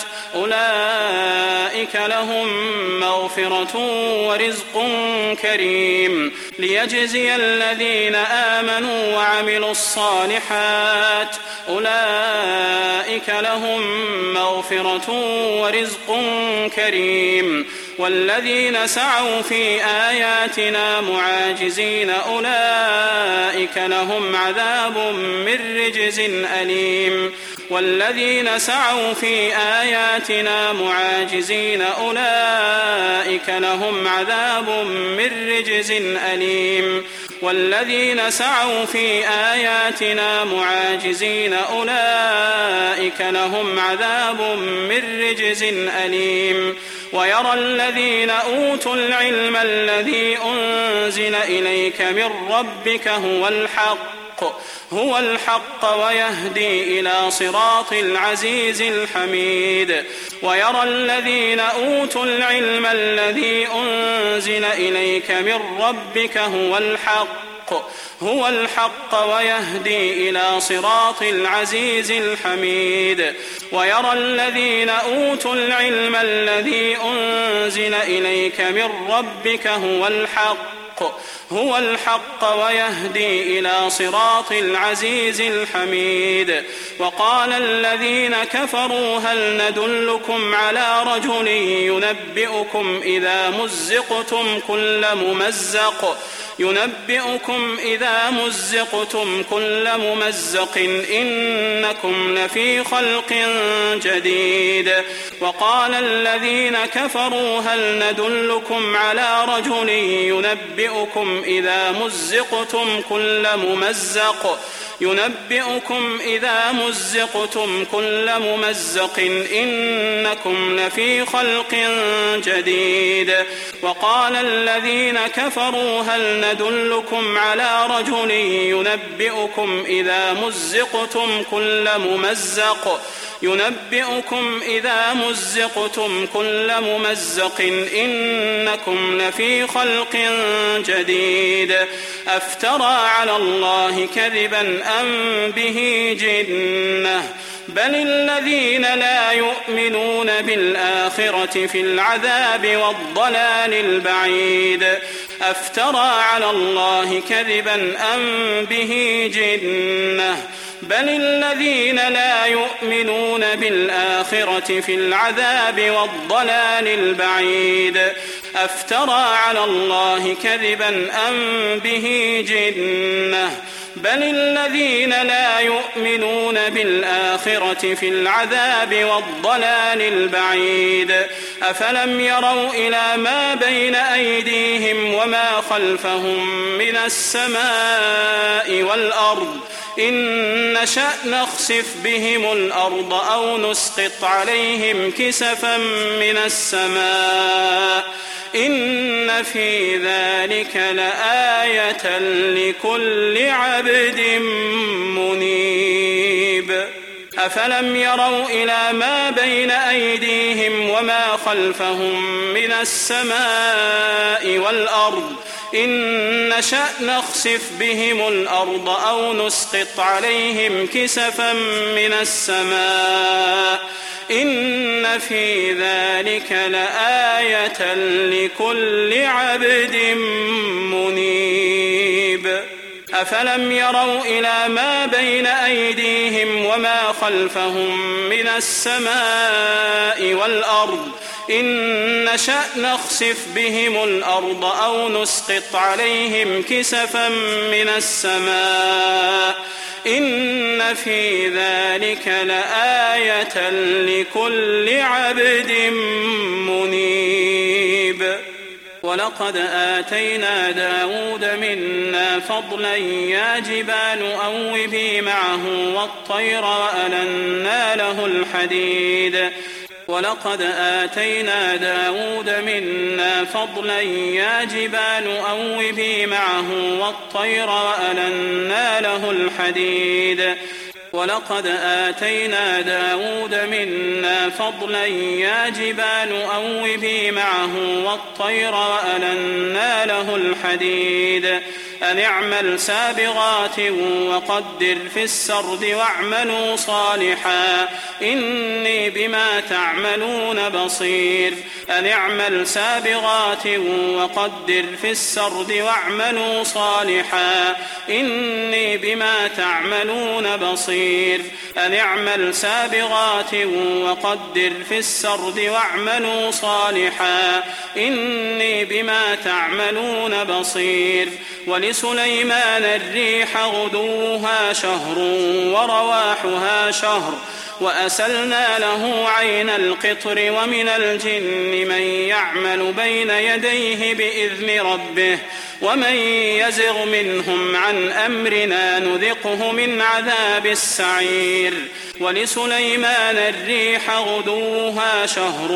Speaker 1: أولئك لهم مغفرة ورزق كريم. ليجزي الذين آمنوا وعملوا الصالحات أولئك لهم مغفرة ورزق كريم. والذين سعوا في آياتنا معاجزين أولئك لهم عذاب من رجز أليم. والذين سعوا في آياتنا معاجزين أولئك لهم عذاب من رجز أليم. والذين سعوا في آياتنا معاجزين أولئك لهم عذاب من رجز أليم. ويرى الذين أوتوا العلم الذي أنزل إليك من ربك هو الحق ويهدي إلى صراط العزيز الحميد. ويرى الذين أوتوا العلم الذي أنزل إليك من ربك هو الحق ويهدي إلى صراط العزيز الحميد. ويرى الذين أوتوا العلم الذي أنزل إليك من ربك هو الحق ويهدي إلى صراط العزيز الحميد. وقال الذين كفروا هل ندلكم على رجل ينبئكم إذا مزقتم كل ممزق إنكم لفي خلق جديد. وقال الذين كفروا هل ندلكم على رجل ينبئكم إذا مزقتم كل ممزق إنكم لفي خلق جديد. وقال الذين كفروا هل ندلكم على رجل ينبئكم إذا مزقتم كل ممزق إنكم لفي خلق جديد. أفترى على الله كذبا أم به جنة بل الذين لا يؤمنون بالآخرة في العذاب والضلال البعيد. أفترى على الله كذبا أم به جنة بل الذين لا يؤمنون بالآخرة في العذاب والضلال البعيد. أفترى على الله كذبا أم به جنة بل الذين لا يؤمنون بالآخرة في العذاب والضلال البعيد. أفلم يروا إلى ما بين أيديهم وما خلفهم من السماء والأرض إن نشأ نخسف بهم الأرض أو نسقط عليهم كسفا من السماء إن في ذلك لآية لكل عبد منيب أفلم يروا إلى ما بين أيديهم وما خلفهم من السماء والأرض إن نشأ نخسف بهم الأرض أو نسقط عليهم كسفا من السماء إن في ذلك لآية لكل عبد منيب أفلم يروا إلى ما بين أيديهم وما خلفهم من السماء والأرض إن نشأ نخسف بهم الأرض أو نسقط عليهم كسفا من السماء إن في ذلك لآية لكل عبد منيب ولقد آتينا داود منا فضلا يا جبال أوبي معه والطير وألنا له الحديد ولقد آتينا داود منا فضلا يا جبال أوبي معه والطير وألنا له الحديد ولقد آتينا داود منا فضلا يا جبال أوبي معه والطير وألنا له الحديد أن اعمل سابغات وقدر في السرد واعملوا صالحا إني بما تعملون بصير أن اعمل سابغات وقدر في السرد واعملوا صالحا إني بما تعملون بصير أن اعمل سابغات وقدر في السرد واعملوا صالحا إني بما تعملون بصير ولسليمان الريح غدوها شهر ورواحها شهر وأسلنا له عين القطر ومن الجن من يعمل بين يديه بإذن ربه ومن يزغ منهم عن أمرنا نذقه من عذاب السعير ولسليمان الريح غدوها شهر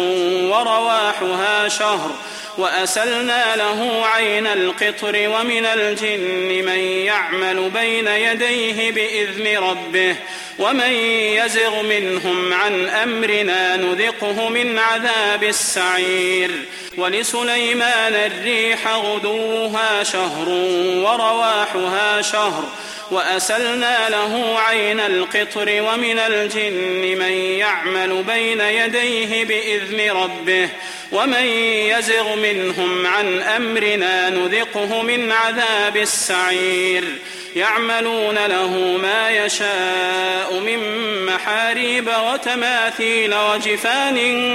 Speaker 1: ورواحها شهر وأسلنا له عين القطر ومن الجن من يعمل بين يديه بإذن ربه ومن يزغ منهم عن أمرنا نذقه من عذاب السعير ولسليمان الريح غدوها شهر ورواحها شهر وأسلنا له عين القطر ومن الجن من يعمل بين يديه بإذن ربه ومن يزغ منهم عن أمرنا نذقه من عذاب السعير يعملون له ما يشاء من محاريب وتماثيل وجفان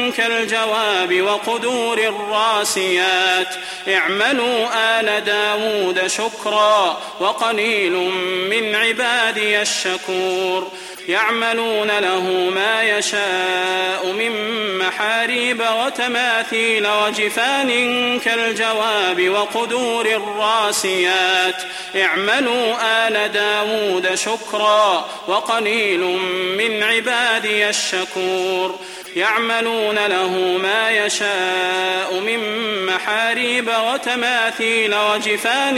Speaker 1: كالجواب وقدور الراسيات اعملوا آل داود شكرا وقليل من عبادي الشكور يعملون له ما يشاء من محاريب وتماثيل وجفان كالجواب وقدور الراسيات اعملوا آل داود شكرا وقليل من عبادي الشكور يعملون له ما يشاء من محاريب وتماثيل وجفان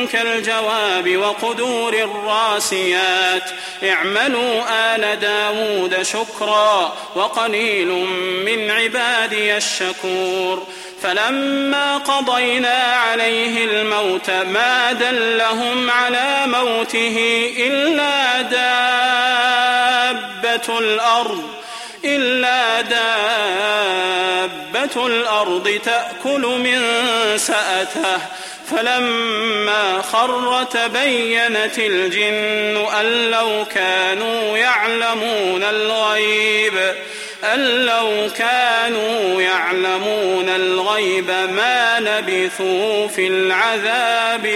Speaker 1: كالجواب وقدور الراسيات اعملوا آل داود شكرا وقليل من عبادي الشكور فلما قضينا عليه الموت ما دلهم على موته إلا دابة الأرض تأكل من سأته فلما خر تبينت الجن أن لو كانوا يعلمون الغيب ما لبثوا في العذاب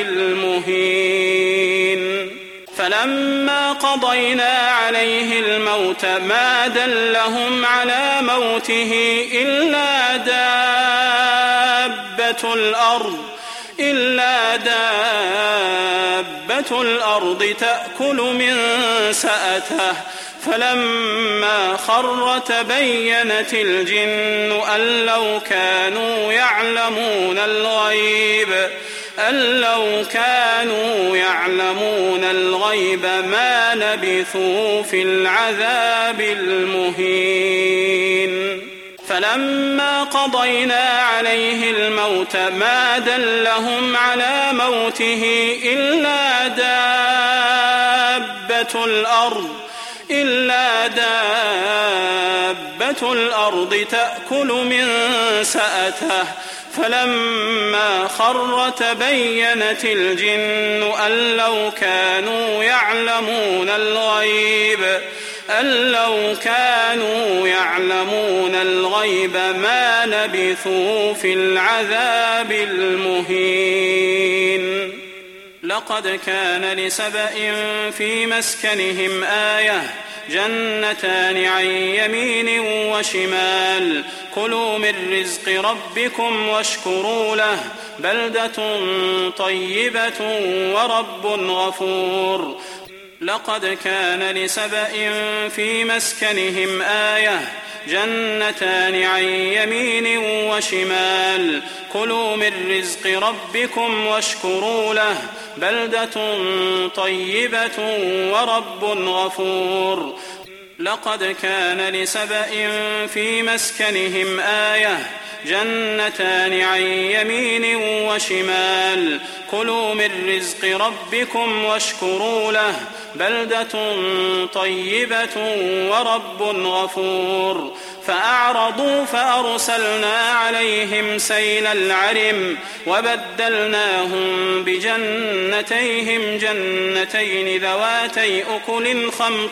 Speaker 1: المهين فلما قضينا عليه الموت ما دلهم على موته إلا دابة الأرض تأكل من سأته فلما خر تبينت الجن أن لو كانوا يعلمون الغيب ما لبثوا في العذاب المهين. فلما قضينا عليه الموت ما دلهم على موته إلا دابة الأرض تأكل من سأته. فلما خر تبينت الجن أن لو كانوا يعلمون الغيب ما لبثوا في العذاب المهين. لقد كان لسبإ في مسكنهم آية جنتان عن يمين وشمال كلوا من رزق ربكم واشكروا له بلدة طيبة ورب غفور. لقد كان لسبإ في مسكنهم آية جنتان عن يمين وشمال كلوا من رزق ربكم واشكروا له بلدة طيبة ورب غفور. لقد كان لسبإ في مسكنهم آية جنتان عن يمين وشمال كلوا من رزق ربكم واشكروا له بلدة طيبة ورب غفور. فأعرضوا فأرسلنا عليهم سيل العرم وبدلناهم بجنتيهم جنتين ذواتي أكل خمط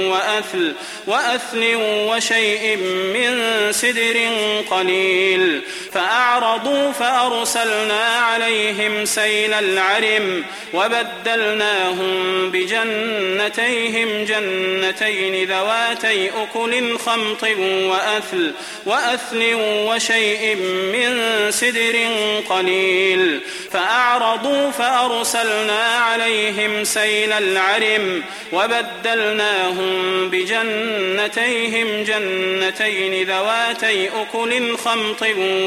Speaker 1: وأثل وشيء من سدر قليل. فأعرضوا فأرسلنا عليهم سيل العرم وبدلناهم بجنتيهم جنتين ذواتي أكل خمط وأثل وشيء من سدر قليل. فأعرضوا فأرسلنا عليهم سيل العرم وبدلناهم بجنتيهم جنتين ذواتي أكل خمط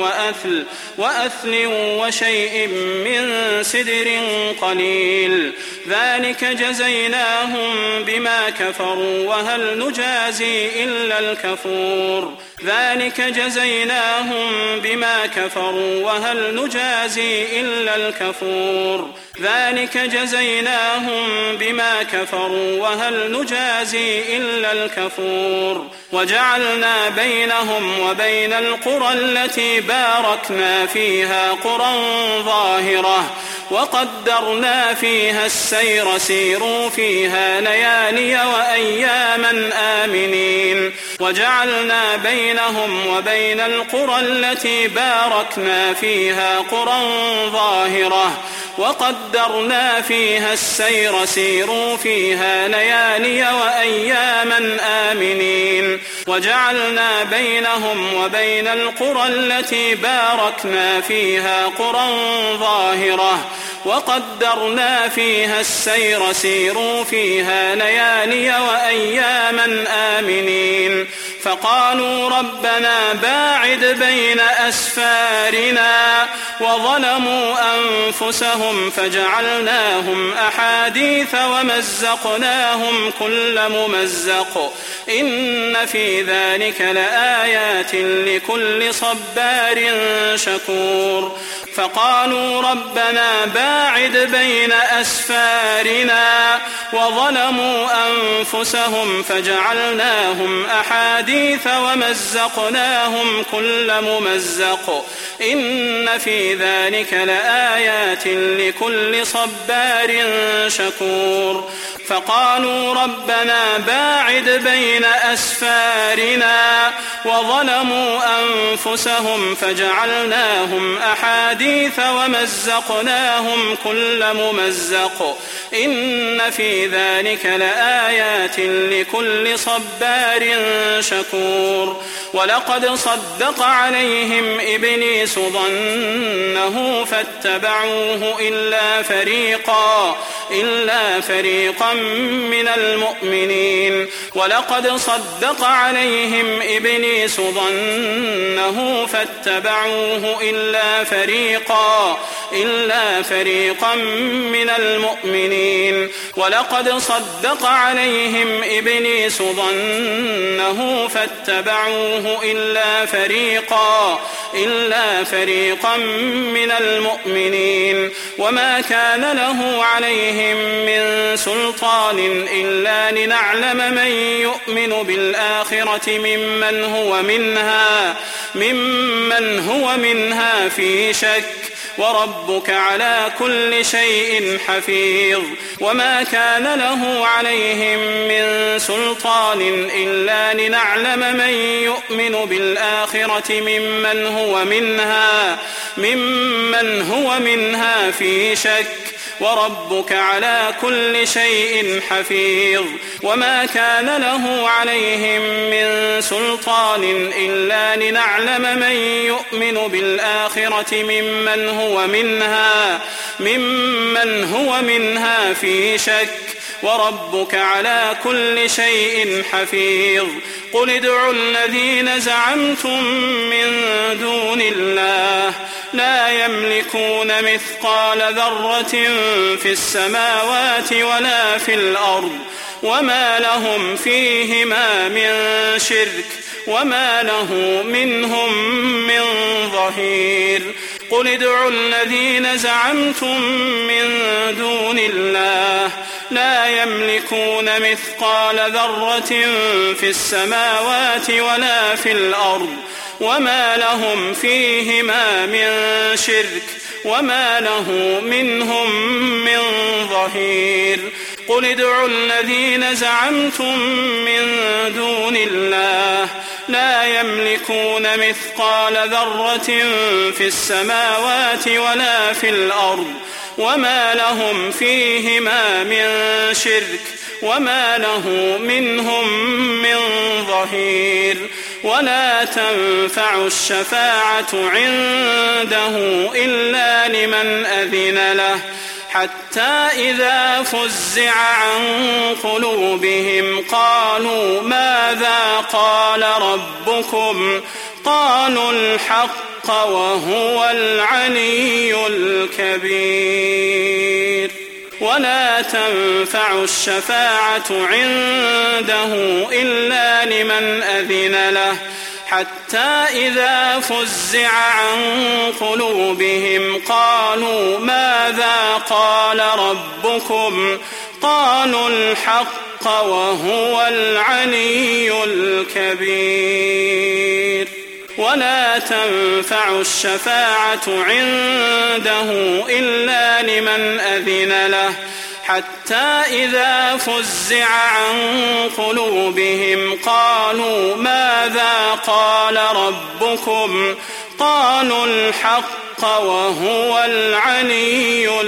Speaker 1: وأثل وشيء من سدر قليل. ذلك جزيناهم بما كفروا وهل نجازي إلا الكفور. ذلك جزيناهم بما كفروا وهل نجازي إلا الكفور. ذلك جزيناهم بما كفروا وهل نجازي إلا الكفور. وجعلنا بينهم وبين القرى التي باركنا فيها قرى ظاهرة وقدرنا فيها السير سيروا فيها ليالي وأياما آمنين. وجعلنا بينهم وبين القرى التي باركنا فيها قرى ظاهرة وقدرنا فيها السير سيروا فيها ليالي وأياما آمنين. وجعلنا بينهم وبين القرى التي باركنا فيها قرى ظاهرة وقدرنا فيها السير سيروا فيها ليالي وأياما آمنين. فقالوا ربنا باعد بين أسفارنا وظلموا أنفسهم فجعلناهم أحاديث ومزقناهم كل ممزق إن في ذلك لآيات لكل صبار شكور. فقالوا ربنا باعد بين أسفارنا وظلموا أنفسهم فجعلناهم أحاديث ومزقناهم كل ممزق إن في ذلك لآيات لكل صبار شكور. فقالوا ربنا باعد بين أسفارنا وظلموا أنفسهم فجعلناهم أحاديث ومزقناهم كل ممزق إن في ذلك لآيات لكل صبار شكور. ولقد صدق عليهم إبليس ظنه فاتبعوه إلا فريقا من المؤمنين. ولقد صدق عليهم إبليس ظنه فاتبعوه إلا فريقا من المؤمنين. ولقد صدق عليهم إبليس ظنه فاتبعوه إلا فريقا من المؤمنين. وما كان له عليهم من سلطان إلا لنعلم من يؤمن بالآخرة ممن هو منها في شك، وربك على كل شيء حفيظ. وما كان له عليهم من سلطان إلا لنعلم من يؤمن بالآخرة ممن هو منها في شك، وربك على كل شيء حفيظ. وما كان له عليهم من سلطان إلا لنعلم من يؤمن بالآخرة ممن هو منها في شك، وربك على كل شيء حفيظ. قل ادعوا الذين زعمتم من دون الله لا يملكون مثقال ذرة في السماوات ولا في الأرض، وما لهم فيهما من شرك، وما له منهم من ظهير. قل ادعوا الذين زعمتم من دون الله لا يملكون مثقال ذرة في السماوات ولا في الأرض، وما لهم فيهما من شرك، وما له منهم من ظهير. قل ادعوا الذين زعمتم من دون الله لا يملكون مثقال ذرة في السماوات ولا في الأرض، وما لهم فيهما من شرك، وما له منهم من ظهير. ولا تنفع الشفاعة عنده إلا لمن أذن له، حتى إذا فزع عن قلوبهم قالوا ماذا قال ربكم؟ قالوا الحق وهو العلي الكبير. ولا تنفع الشفاعة عنده إلا لمن أذن له، حتى إذا فزع عن قلوبهم قالوا ماذا قال ربكم؟ قالوا الحق وهو العلي الكبير. ولا تنفع الشفاعة عنده إلا لمن أذن له، حتى إذا فزع عن قلوبهم قالوا ماذا قال ربكم؟ قالوا الحق وهو العلي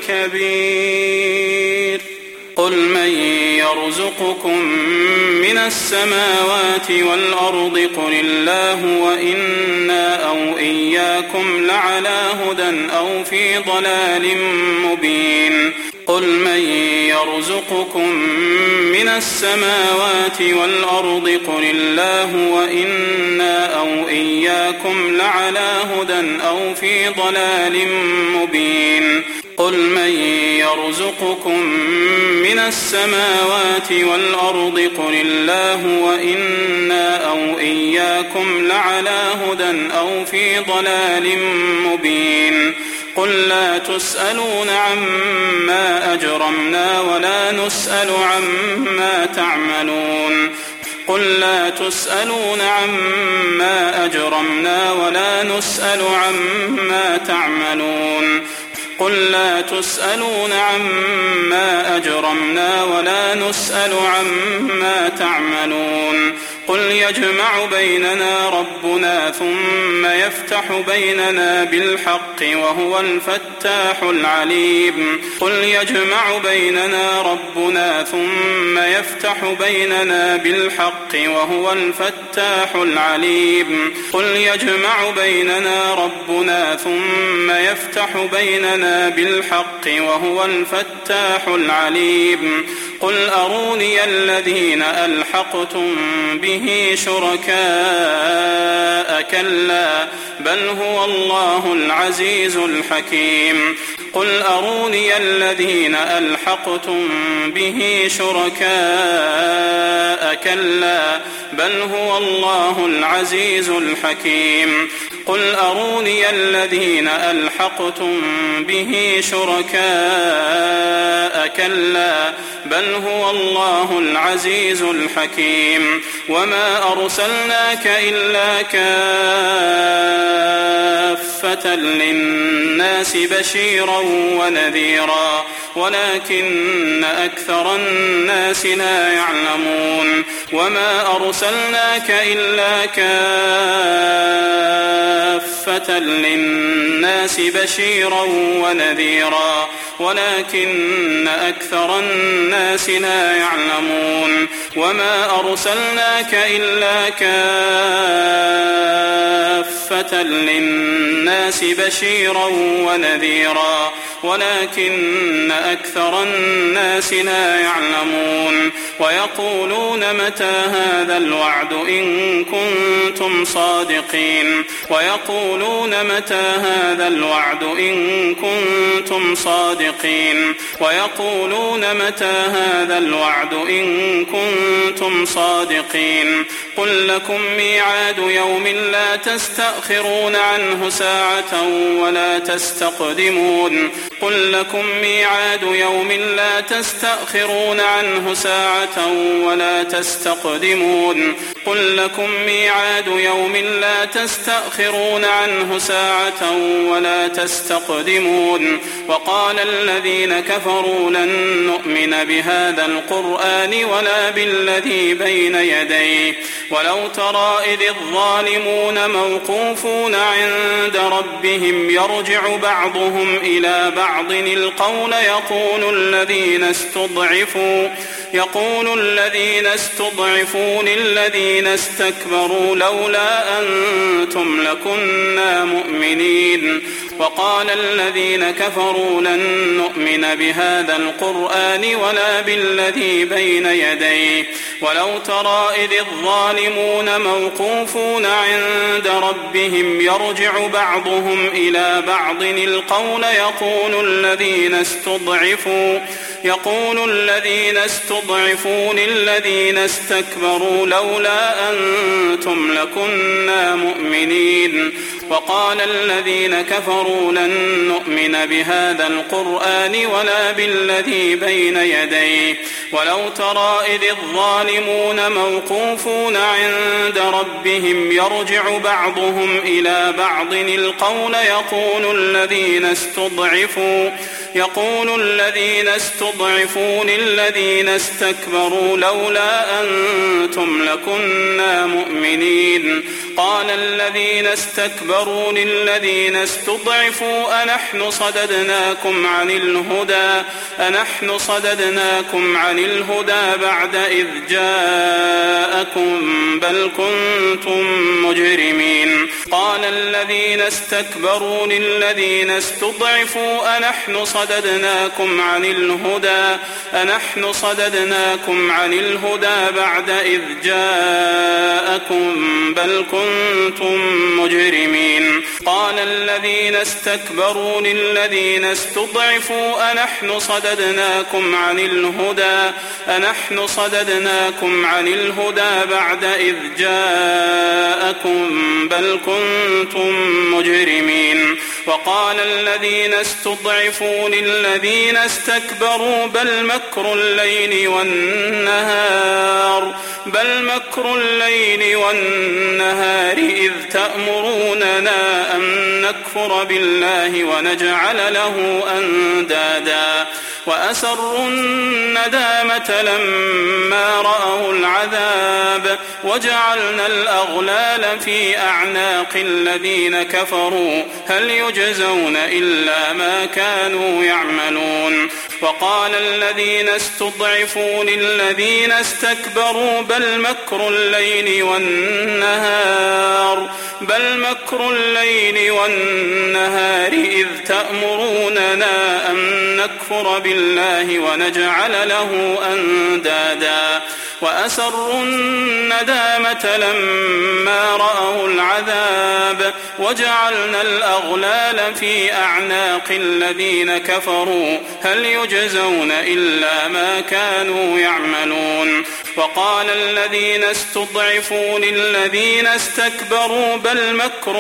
Speaker 1: الكبير. قل من يرزقكم من السماوات والأرض قل الله وإنا أو إياكم لعلى هدى أو في ضلال مبين. قل من يرزقكم من السماوات والأرض قل الله وإنا أو إياكم لعلى هدى أو في ضلال مبين. قل من يرزقكم من السماوات والأرض قل الله وإنا أو إياكم لعلى هدى أو في ضلال مبين. قل لا تسألون عما أجرمنا ولا نسأل عما تعملون. قل لا تسألون عما أجرمنا ولا نسأل عما تعملون. قل لا تسألون عما أجرمنا ولا نسأل عما تعملون. قل يجمع بيننا ربنا ثم يفتح بيننا بالحق وهو الفتاح العليم. قل يجمع بيننا ربنا ثم يفتح بيننا بالحق وهو الفتاح العليم. قل يجمع بيننا ربنا ثم يفتح بيننا بالحق وهو الفتاح العليم. قل أروني الذين ألحقتم به شركاء كلا بل هو الله العزيز الحكيم قل أروني الذين ألحقتم به شركاء كلا بل هو الله العزيز الحكيم قل أروني الذين ألحقتم به شركاء كلا بل هو الله العزيز الحكيم وما أرسلناك إلا كافة للناس بشيرا ونذيرا ولكن أكثر الناس لا يعلمون وما أرسلناك إلا كافة للناس بشيرا ونذيرا ولكن أكثر الناس لا يعلمون وما أرسلناك إلا كافة للناس بشيرا ونذيرا ولكن أكثر الناس لا يعلمون ويقولون متى هذا الوعد إن كنتم صادقين ويقولون متى هذا الوعد إن كنتم صادقين ويقولون متى هذا الوعد إن كنتم صادقين قل لكم ميعاد يوم لا تستأخرون عنه ساعة ولا تستقدمون قل لكم ميعاد يوم لا تستأخرون عنه ساعة ولا تستقدمون قل لكم ميعاد يوم لا تستأخرون عنه ساعة ولا تستقدمون وقال الذين كفروا لن نؤمن بهذا القرآن ولا بالذي بين يديه ولو ترى إذ الظالمون موقوفون عند ربهم يرجع بعضهم إلى بعض القول يقول الذين استضعفوا للذين استكبروا لولا أنتم لكنا مؤمنين وقال الذين كفروا لن نؤمن بهذا القرآن ولا بالذي بين يديه ولو ترى إذ الظالمون موقوفون عند ربهم يرجع بعضهم إلى بعض القول يقول الذين استضعفوا للذين استكبروا لولا أنتم لكنا مؤمنين وقال الذين كفروا لن نؤمن بهذا القرآن ولا بالذي بين يديه ولو ترى إذ الظالمون موقوفون عند ربهم يرجع بعضهم إلى بعض القول يقول الذين استضعفوا للذين استكبروا لولا أنتم لكنا مؤمنين قال الذين استكبروا للذين استضعفوا أنحن صددناكم عن الهدى بعد إذ جاءكم بل كنتم مجرمين قال الذين استكبروا للذين استضعفوا أنحن صددناكم عن الهدى بعد إذ جاءكم بل كنتم مجرمين قال الذين استكبروا للذين استضعفوا أنحن صددناكم عن الهدى بعد إذ جاءكم بل كنتم مجرمين وقال الذين استضعفوا للذين استكبروا بل مكر الليل والنهار إذ تأمروننا أن نكفر بالله ونجعل له أندادا وأسروا الندامة لما رأوا العذاب العذاب وجعلنا الأغلال في أعناق الذين كفروا هل يجزون إلا ما كانوا يعملون وقال الذين استضعفوا للذين استكبروا بل مكر الليل والنهار إذ تأمروننا أن نكفر بالله ونجعل له أندادا وأسروا الندامة لما رأوا العذاب وجعلنا الأغلال في أعناق الذين كفروا هل يجزون إلا ما كانوا يعملون وقال الذين استضعفوا للذين استكبروا بل مكر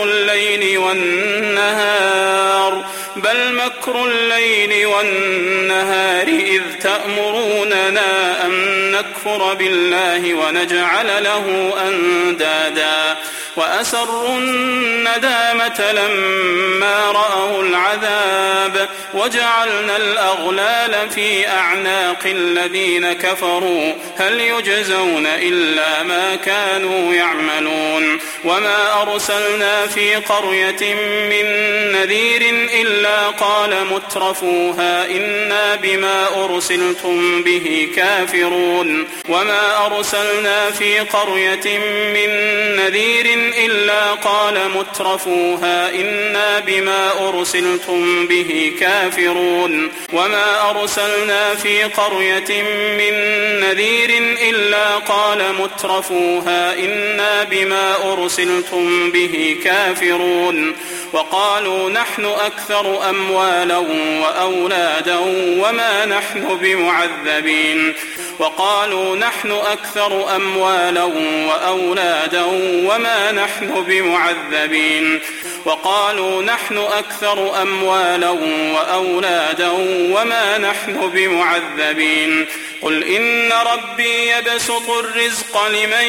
Speaker 1: الليل والنهار إذ تأمروننا أن نكفر بالله ونجعل له أندادا وأسروا الندامة لما رأوا العذاب وجعلنا الأغلال في أعناق الذين كفروا هل يجزون إلا ما كانوا يعملون وما أرسلنا في قرية من نذير إلا قال مترفوها إنا بما أرسلتم به كافرون وما أرسلنا في قرية من نذير إلا قال مترفوها إنا بما أرسلتم به كافرون وما أرسلنا في قرية من نذير إلا قال مترفوها إنا بما أرسلتم به كافرون وقالوا نحن أكثر أموالا وأولادا وما نحن بمعذبين وقالوا نحن أكثر أموالا وأولادا وما نحن بمعذبين وقالوا نحن أكثر أموالا وأولادا وما نحن بمعذبين قل إن ربي يبسط الرزق لمن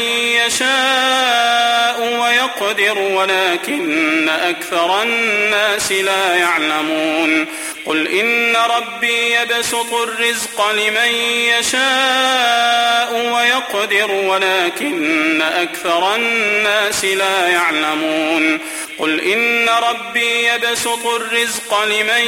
Speaker 1: يشاء ويقدر ولكن أكثر الناس لا يعلمون قل إن ربي يبسط الرزق لمن يشاء ويقدر ولكن أكثر الناس لا يعلمون قل إن ربي يبسط الرزق لمن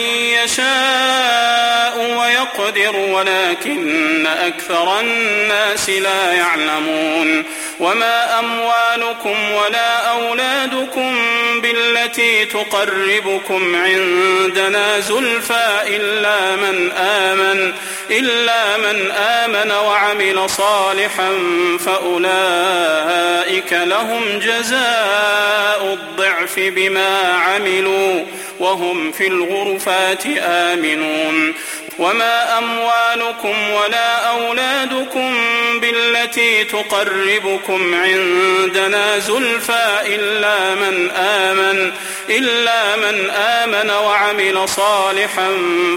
Speaker 1: يشاء ويقدر ولكن أكثر الناس لا يعلمون وما أموالكم ولا أولادكم بالتي تقربكم عندنا زلفى إلا من آمن وعمل صالحا فأولئك لهم جزاء الضعف بما عملوا وهم في الغرفات آمنون وما أموالكم ولا أولادكم بالتي تقربكم عندنا زلفى إلا من آمن وعمل صالحا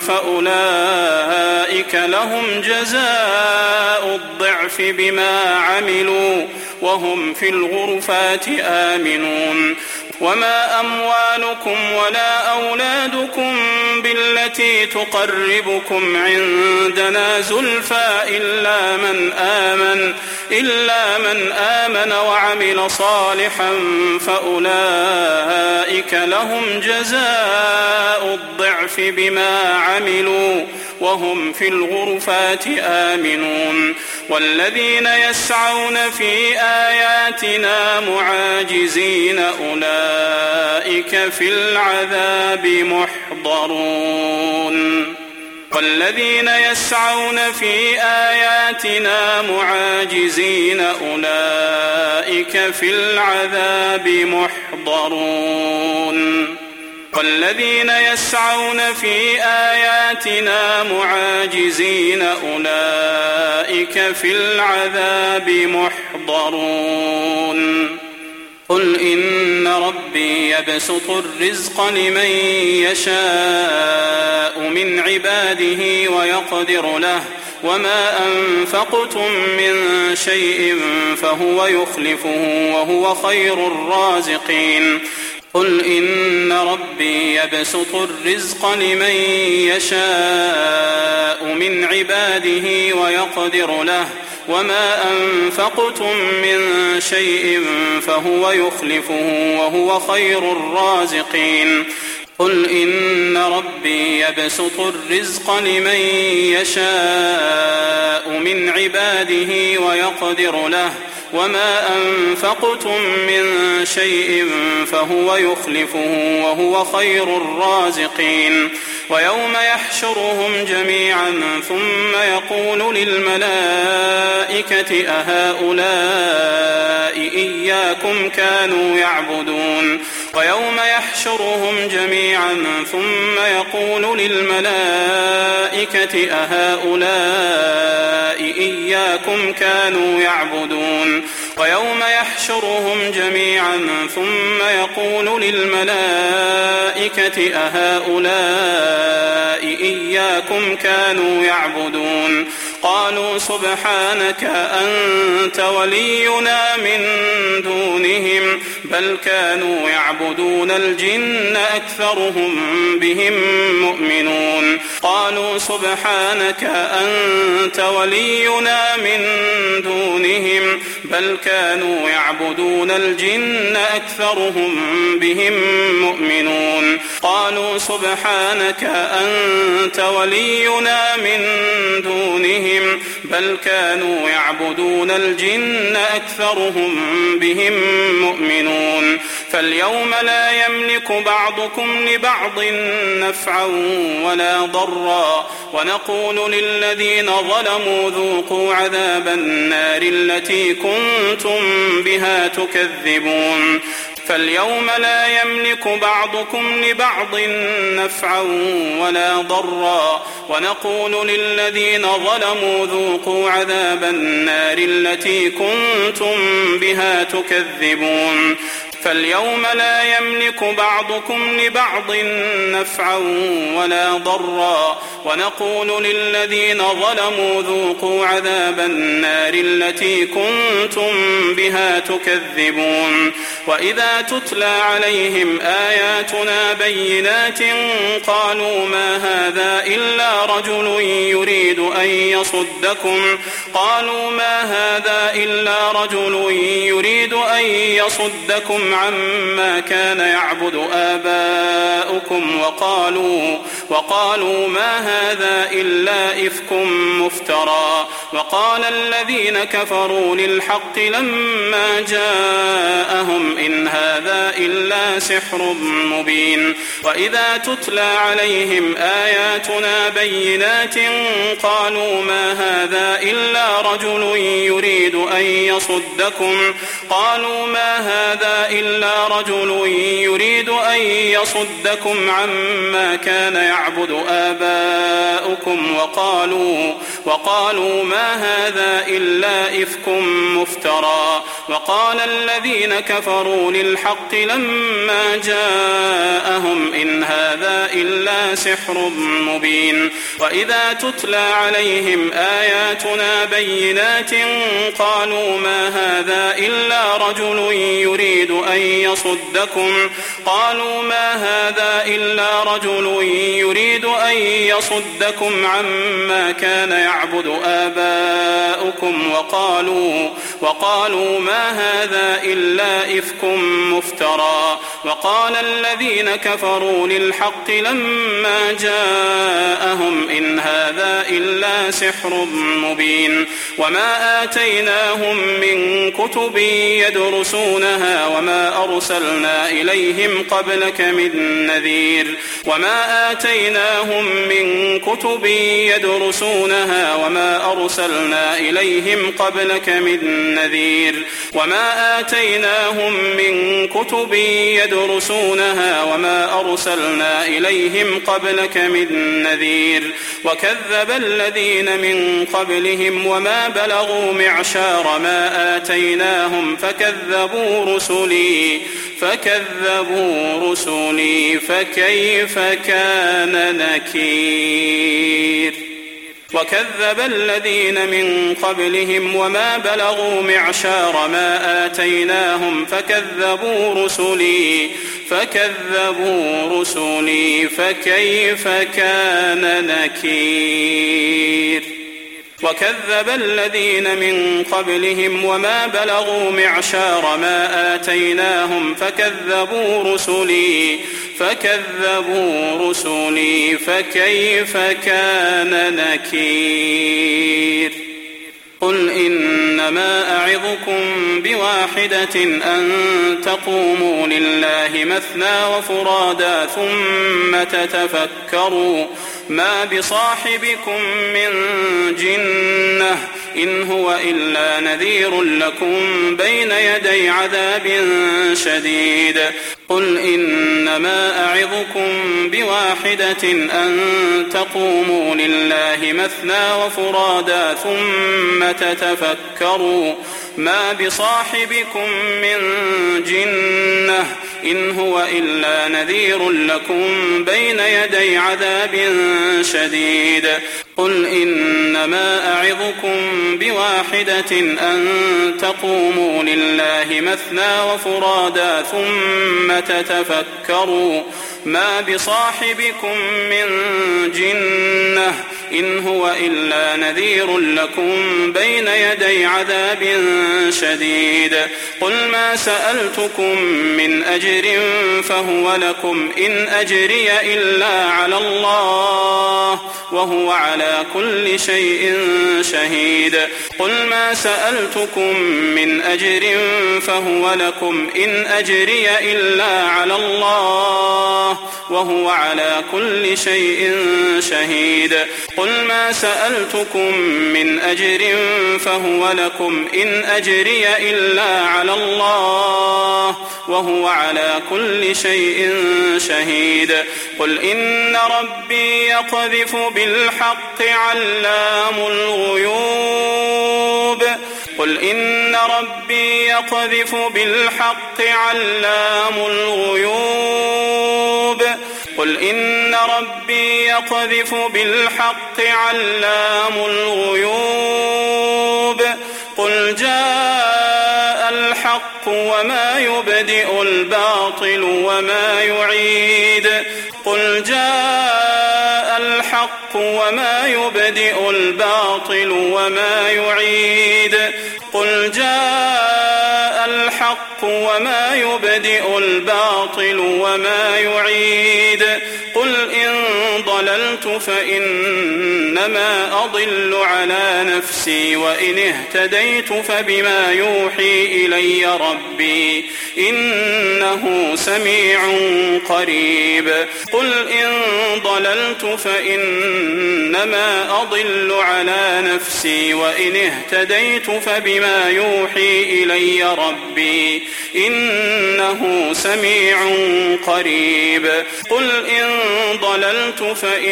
Speaker 1: فأولئك لهم جزاء الضعف بما عملوا وهم في الغرفات آمنون وما أموالكم ولا أولادكم بالتي تقربكم عندنا زلفى إلا من آمن وعمل صالحا فأولئك لهم جزاء الضعف بما عملوا وهم في الغرفات آمنون والذين يسعون في آياتنا معاجزين أولئك في العذاب محضرون والذين يسعون في آياتنا معاجزين أولئك في العذاب محضرون والذين يسعون في آياتنا معاجزين أولئك في العذاب محضرون قل إن ربي يبسط الرزق لمن يشاء من عباده ويقدر له وما أنفقتم من شيء فهو يخلفه وهو خير الرازقين قل إن ربي يبسط الرزق لمن يشاء من عباده ويقدر له وما أنفقتم من شيء فهو يخلفه وهو خير الرازقين قل إن ربي يبسط الرزق لمن يشاء من عباده ويقدر له وما أنفقتم من شيء فهو يخلفه وهو خير الرازقين ويوم يحشرهم جميعا ثم يقول للملائكة أهؤلاء إياكم كانوا يعبدون ويوم يحشرهم جميعا ثم يقول للملائكة أهؤلاء إياكم كانوا يعبدون ويوم يحشرهم جميعا ثم يقول للملائكة أهؤلاء إياكم كانوا يعبدون قالوا سبحانك أنت ولينا من دونهم بل كانوا يعبدون الجن أكثرهم بهم مؤمنون قالوا سبحانك أنت ولينا من دونهم بل كانوا يعبدون الجن أكثرهم بهم مؤمنون قالوا سبحانك أنت ولينا من دونهم بل كانوا يعبدون الجن أكثرهم بهم مؤمنون فاليوم لا يملك بعضكم لبعض نفعا ولا ضرا ونقول للذين ظلموا ذوقوا عذاب النار التي كنتم بها تكذبون فاليوم لا يملك بعضكم لبعض نفعا ولا ضرا ونقول للذين ظلموا ذوقوا عذاب النار التي كنتم بها تكذبون فاليوم لا يملك بعضكم لبعض نفعا ولا ضرا ونقول للذين ظلموا ذوقوا عذاب النار التي كنتم بها تكذبون وإذا تتلى عليهم آياتنا بينات قالوا ما هذا إلا رجل يريد أن يصدكم عما كان يعبد آباؤكم وقالوا ما هذا إلا إفك مفترى وقال الذين كفروا للحق لما جاءهم إن هذا إلا سحر مبين وإذا تتلى عليهم آياتنا بينات قالوا ما هذا إلا رجل يريد أن يصدكم عما كان يعبد آباؤكم وقالوا ما هذا إلا إفك مفترى وقال الذين كفروا للحق لما جاءهم إن هذا إلا سحر مبين وإذا تتلى عليهم آياتنا بينات قالوا ما هذا إلا رجل يريد أن يصدكم عما كان يعبد آباؤكم وقالوا ما هذا إلا إفك مفترى وقال الذين كفروا للحق لما جاءهم إن هذا إلا سحر مبين وما آتيناهم من كتب يدرسونها وما أرسلنا إليهم قبلك من نذير وكذب الذين من قبلهم وما بلغوا معشار ما آتيناهم فكذبوا رسلي فكيف كان نكير وكذب الذين من قبلهم وما بلغوا معشار ما آتيناهم فكذبوا رسلي فكيف كان نكير وكذب الذين من قبلهم وما بلغوا معشار ما آتيناهم فكذبوا رسلي فكيف كان نكير قل إنما أعظكم بواحدة أن تقوموا لله مثنى وفرادا ثم تتفكروا ما بصاحبكم من جنة إن هو إلا نذير لكم بين يدي عذاب شديد قل إنما أعظكم بواحدة أن تقوموا لله مثنى وفرادا ثم تتفكروا ما بصاحبكم من جنة إن هو إلا نذير لكم بين يدي عذاب شديد قل إنما أعظكم بواحدة أن تقوموا لله مثنى وفرادا ثم تتفكروا ما بصاحبكم من جنة إن هو إلا نذير لكم بين يدي عذاب شديد قل ما سألتكم من أجر فهو لكم إن أجري إلا على الله وهو على كل شيء شهيد قل ما سألتكم من أجر فهو لكم إن أجري إلا على الله وهو على كل شيء شهيد قل ما سألتكم من أجر فهو لكم إن أجري إلا على الله وهو على كل شيء شهيد قل إن ربي يقذف بالحق علام الغيوب قل إن ربي يقذف بالحق علام الغيوب قل إن ربي يقذف بالحق علام الغيوب قل جاء الحق وما يبدئ الباطل وما يعيد قل جاء الحق وما يبدئ الباطل وما يعيد قل جاء الحق وما يبدئ الباطل وما يعيد قل إن ضللت فإنما أضل على نفسي وإن اهتديت فبما يوحي إلي ربي إنه سميع قريب قل إن ضللت فإنما أضل على نفسي وإن اهتديت فبما يوحي إلي ربي إنه سميع قريب قل إن ضللت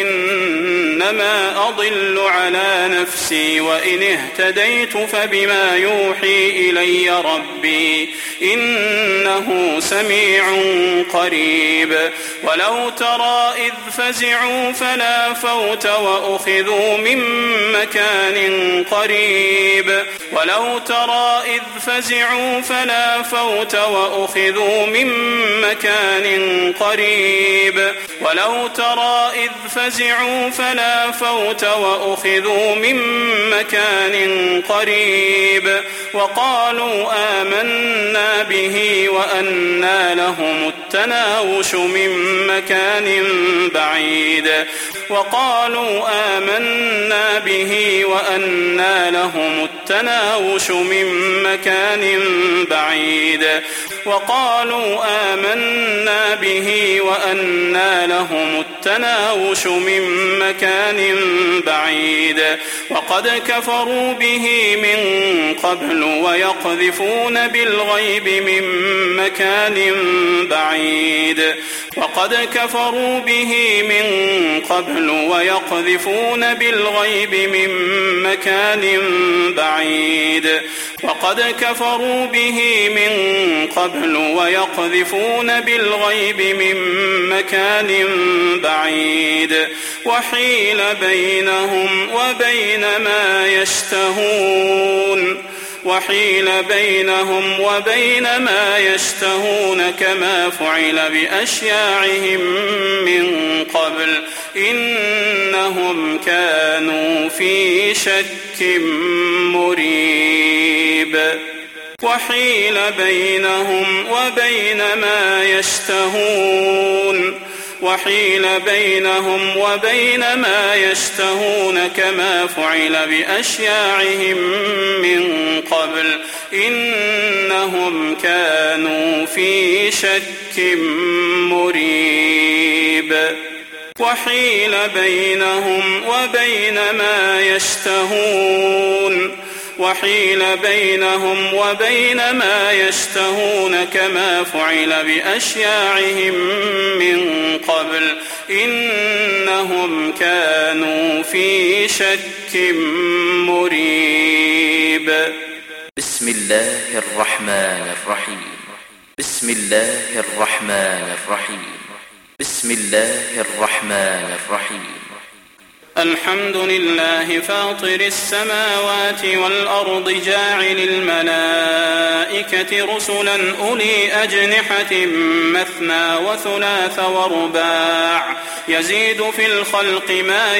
Speaker 1: فإنما أضل على نفسي وإن اهتديت فبما يوحي إلي ربي إنه سميع قريب ولو ترى إذ فزعوا فلا فوت وأخذوا من مكان قريب ولو ترى إذ فزعوا فلا فوت وأخذوا من مكان قريب ولو ترى إذ فزعوا فلا فوت وأخذوا من مكان قريب وقالوا آمنا به وأنى لهم التناوش من مكان بعيد وقالوا آمنا به وأنى لهم التناوش من مكان بعيد وقالوا آمنا به وأنى لهم التناوش من مكان بعيد وقد كفروا به من قبل ويقذفون بالغيب من مكان بعيد وقد كفروا به من قبل ويقذفون بالغيب من مكان بعيد وقد كفروا به من قبل ويقذفون بالغيب من مكان بعيد وحيل بينهم وبين ما يشتهون وحيل بينهم وبين ما يشتهون كما فعل بأشياعهم من قبل إنهم كانوا في شك مريب وحيل بينهم وبين ما يشتهون كما فعل بأشياعهم من قبل إنهم كانوا في شك مريب وحيل بينهم وبين ما يشتهون كما فعل بأشياعهم من قبل إنهم كانوا في شك مريب
Speaker 2: بسم الله الرحمن الرحيم بسم الله الرحمن الرحيم بسم الله الرحمن الرحيم
Speaker 1: الحمد لله فاطر السماوات والأرض جاعل الملائكة رسلا أولي أجنحة مثنى وثلاث ورباع يزيد في الخلق ما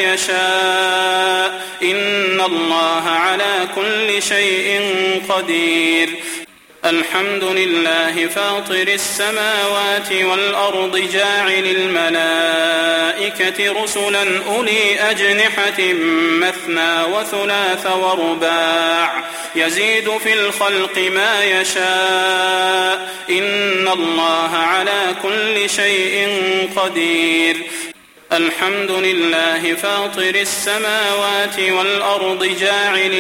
Speaker 1: يشاء إن الله على كل شيء قدير الحمد لله فاطر السماوات والأرض جاعل الملائكة رسلا أولي أجنحة مثنى وثلاث ورباع يزيد في الخلق ما يشاء إن الله على كل شيء قدير الحمد لله فاطر السماوات والأرض جاعل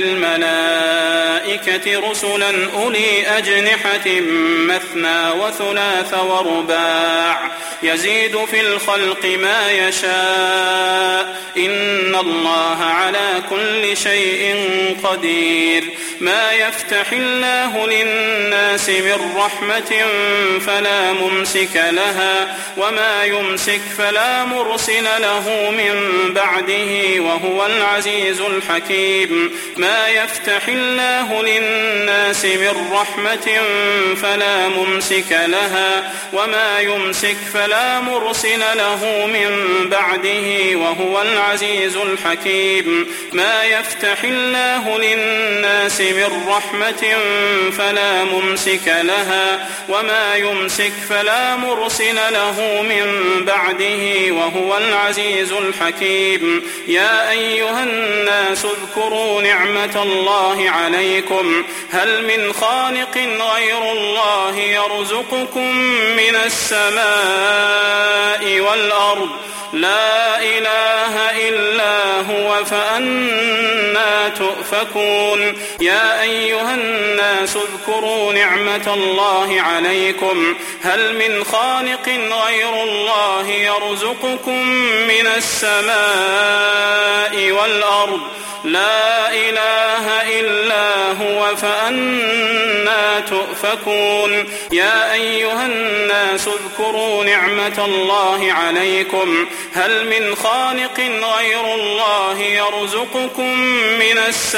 Speaker 1: الملائكة رسلا أولي أجنحة مثنى وثلاث ورباع يزيد في الخلق ما يشاء إن الله على كل شيء قدير ما يفتح الله للناس من رحمة فلا ممسك لها وما يمسك فلا مرسل له من بعده وهو العزيز الحكيم ما يفتح الله للناس من رحمة فلا ممسك لها وما يمسك فلا مرسل له من بعده وهو العزيز الحكيم ما يفتح الله للناس من رحمة فلا ممسك لها وما يمسك فلا مرسل له من بعده وهو العزيز الحكيم يا أيها الناس اذكروا نعمة الله عليكم هل من خالق غير الله يرزقكم من السماء والأرض لا إله إلا هو فأنا تؤفكون يا أيها الناس اذكروا نعمة الله عليكم هل من خالق غير الله يرزقكم من السماء والأرض لا إله إلا هو فأنا تؤفكون يا أيها الناس اذكروا نعمة الله عليكم هل من خالق غير الله يرزقكم من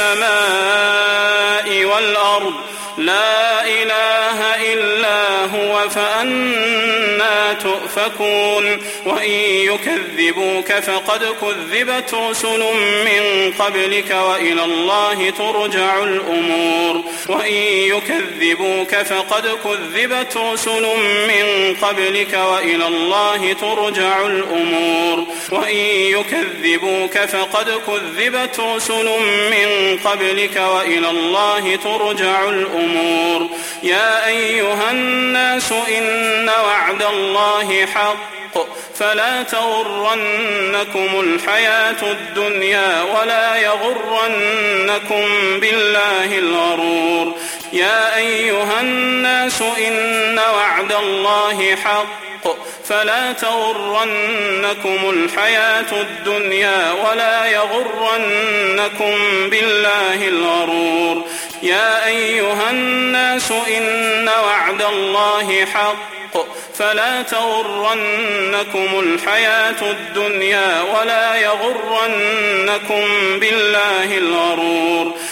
Speaker 1: السماء والأرض لا إله إلا هو فأنا تؤفكون وإن يكذبوك فقد كذبت رسل من قبلك وإلى الله ترجع الأمور وإن يكذبوك فقد كذبت رسل من قبلك وإلى الله ترجع الأمور وإن يكذبوك فقد كذبت رسل من قبلك وإلى الله ترجع الأمور يا أيها الناس إن وعد الله حق فلا تغرنكم الحياة الدنيا ولا يغرنكم بالله الغرور يا أيها الناس إن وعد الله حق فلا تغرنكم الحياة الدنيا ولا يغرنكم بالله الغرور يا أيها الناس إن وعد الله حق فلا تغرنكم الحياة الدنيا ولا يغرنكم بالله الغرور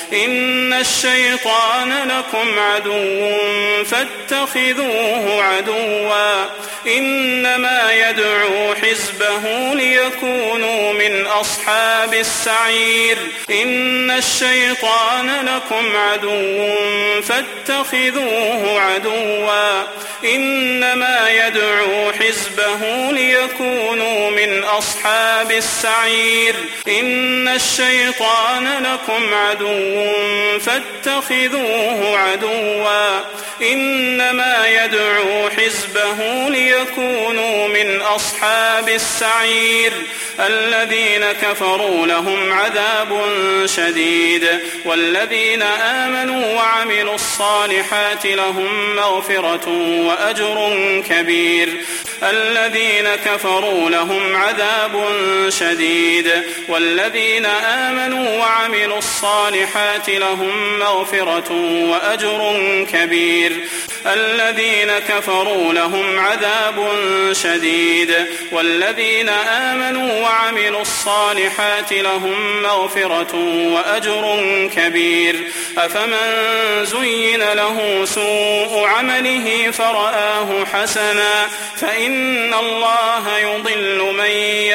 Speaker 1: إن الشيطان لكم عدو فاتخذوه عدوا إنما يدعو حزبه ليكونوا من أصحاب السعير إن الشيطان لكم عدو فاتخذوه عدوا إنما يدعو حزبه ليكونوا من أصحاب السعير إن الشيطان لكم عدو فاتخذوه عدوا إنما يدعو حزبه ليكونوا من أصحاب السعير الذين كفروا لهم عذاب شديد والذين آمنوا وعملوا الصالحات لهم مغفرة وأجر كبير الذين كفروا لهم عذاب شديد والذين آمنوا وعملوا الصالحات لهم مغفرة وأجر كبير الذين كفروا لهم عذاب شديد والذين آمنوا وعملوا الصالحات لهم مغفرة وأجر كبير أفمن زين له سوء عمله فرآه حسنا فإن الله يضل من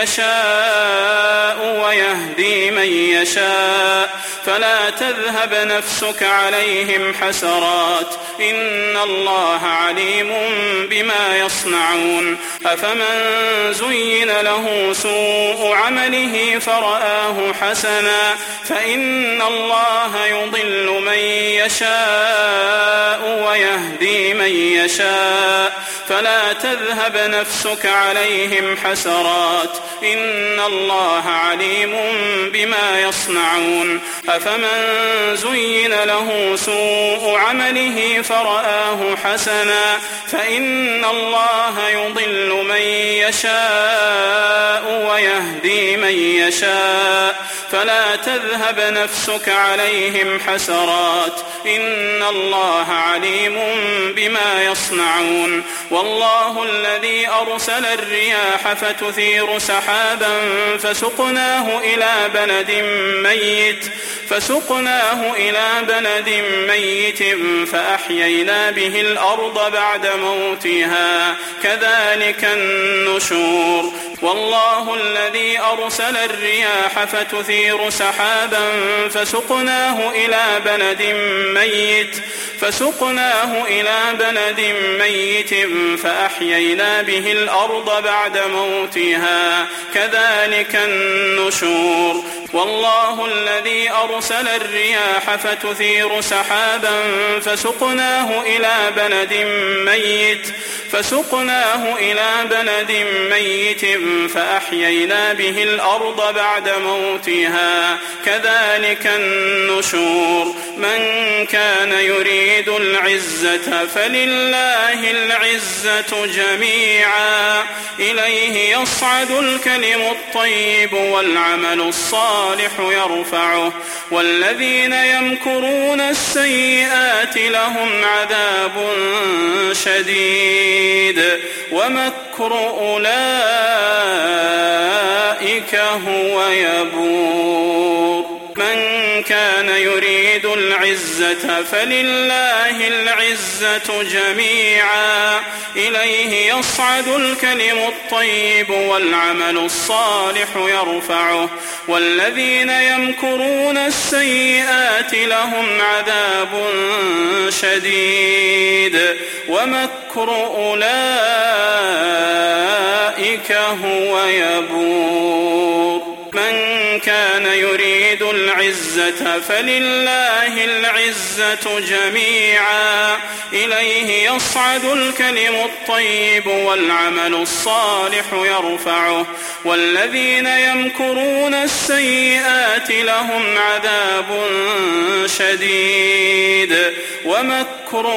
Speaker 1: يشاء ويهدي من يشاء فلا تذهب نفسك عليهم حسرات إن الله عليم بما يصنعون أفمن زين له سوء عمله فرآه حسنا فإن الله يضل من يشاء ويهدي من يشاء فلا تذهب نفسك عليهم حسرات إن الله عليم بما يصنعون أفمن زين له سوء عمله فرآه حسنا فإن الله يضل من يشاء ويهدي من يشاء فلا تذهب نفسك عليهم حسرات إن الله عليم بما يصنعون والله الذي أرسل الرياح فتثير سحابا فسقناه إلى بلد ميت فأحيينا به الأرض بعد موتها كذلك النشور والله الذي أرسل الرياح فتثير سحابا فسقناه إلى بلد ميت فأحيينا به الأرض بعد موتها كذلك النشور والله الذي أرسل الرياح فتثير سحابا فسقناه إلى بلد ميت فأحيينا به الأرض بعد موتها كذلك النشور من كان يريد العزة فلله العزة جميعا إليه يصعد الكلم الطيب والعمل الصالح يرفعه والذين يمكرون السيئات لهم عذاب شديد ومكر أولئك هو يبور من كان يريد العزة فلله العزة جميعا إليه يصعد الكلم الطيب والعمل الصالح يرفعه والذين يمكرون السيئات لهم عذاب شديد ومكر أولئك هو يبور من كان يريد العزة فلله العزة جميعا إليه يصعد الكلم الطيب والعمل الصالح يرفعه والذين يمكرون السيئات لهم عذاب شديد ومكر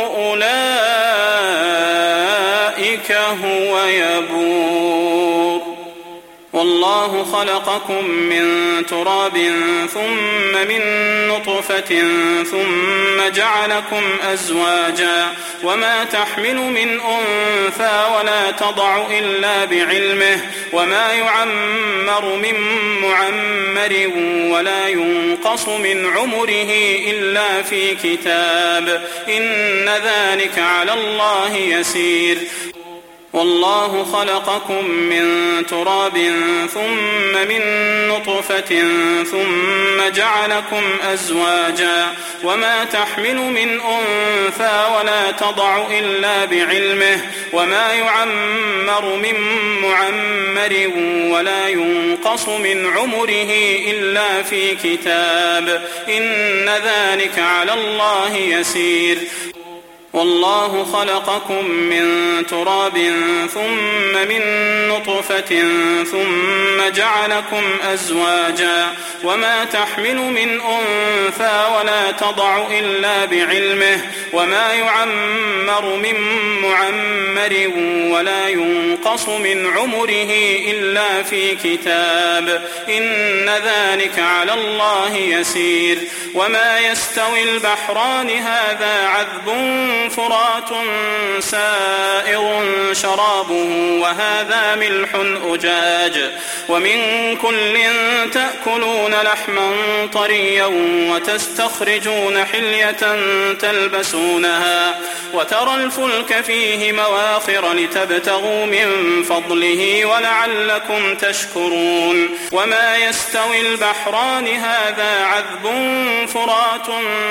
Speaker 1: أولئك هو يبور والله خلقكم من تراب ثم من نطفة ثم جعلكم أزواجا وما تحمل من أنثى ولا تضع إلا بعلمه وما يعمر من معمر ولا ينقص من عمره إلا في كتاب إن ذلك على الله يسير والله خلقكم من تراب ثم من نطفة ثم جعلكم أزواجا وما تحمل من أنثى ولا تضع إلا بعلمه وما يعمر من معمر ولا ينقص من عمره إلا في كتاب إن ذلك على الله يسير والله خلقكم من تراب ثم من نطفة ثم جعلكم أزواجا وما تحمل من أنثى ولا تضع إلا بعلمه وما يعمر من معمر ولا ينقص من عمره إلا في كتاب إن ذلك على الله يسير وما يستوي البحران هذا عذب فرات سائغ شرابه وهذا ملح أجاج ومن كل تأكلون لحما طريا وتستخرجون حلية تلبسونها وترى الفلك فيه مواخر لتبتغوا من فضله ولعلكم تشكرون وما يستوي البحران هذا عذب فرات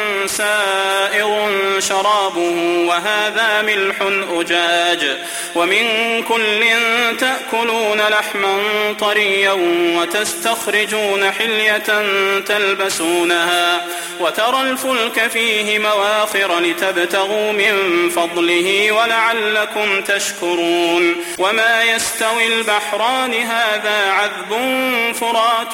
Speaker 1: سائغ شرابه وهذا ملح أجاج ومن كل تأكلون لحما طريا وتستخرجون حلية تلبسونها وترى الفلك فيه مواخر لتبتغوا من فضله ولعلكم تشكرون وما يستوي البحران هذا عذب فرات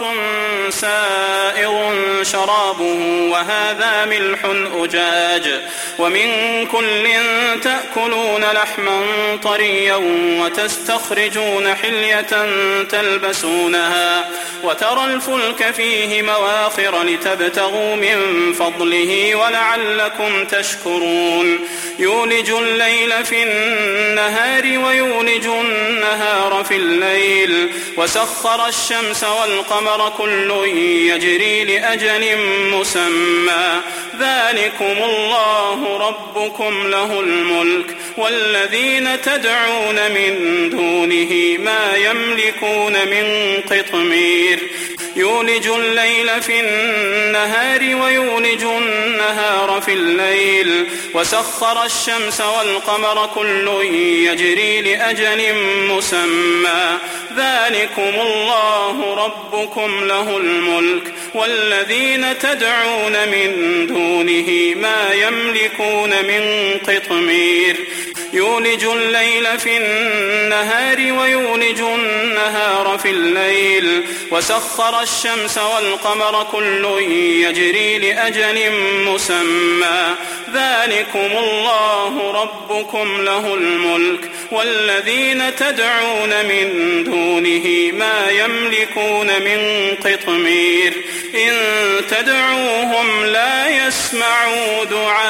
Speaker 1: سائغ شرابه وهذا ملح أجاج ومن كل تأكلون لحما طريا وتستخرجون حلية تلبسونها وترى الفلك فيه مواخر لتبتغوا من فضله ولعلكم تشكرون يولج الليل في النهار ويولج النهار في الليل وسخر الشمس والقمر كل يجري لأجل مسمى ذلكم الله ربكم له الملك والذين تدعون من دونه ما يملكون من قطمير يولج الليل في النهار ويولج النهار في الليل وسخر الشمس والقمر كل يجري لأجل مسمى ذلكم الله ربكم له الملك والذين تدعون من دونه ما يملكون من قطمير يولج الليل في النهار ويولج النهار في الليل وسخر الشمس والقمر كل يجري لأجل مسمى ذلكم الله ربكم له الملك والذين تدعون من دونه ما يملكون من قطمير إن تدعوهم لا يسمعوا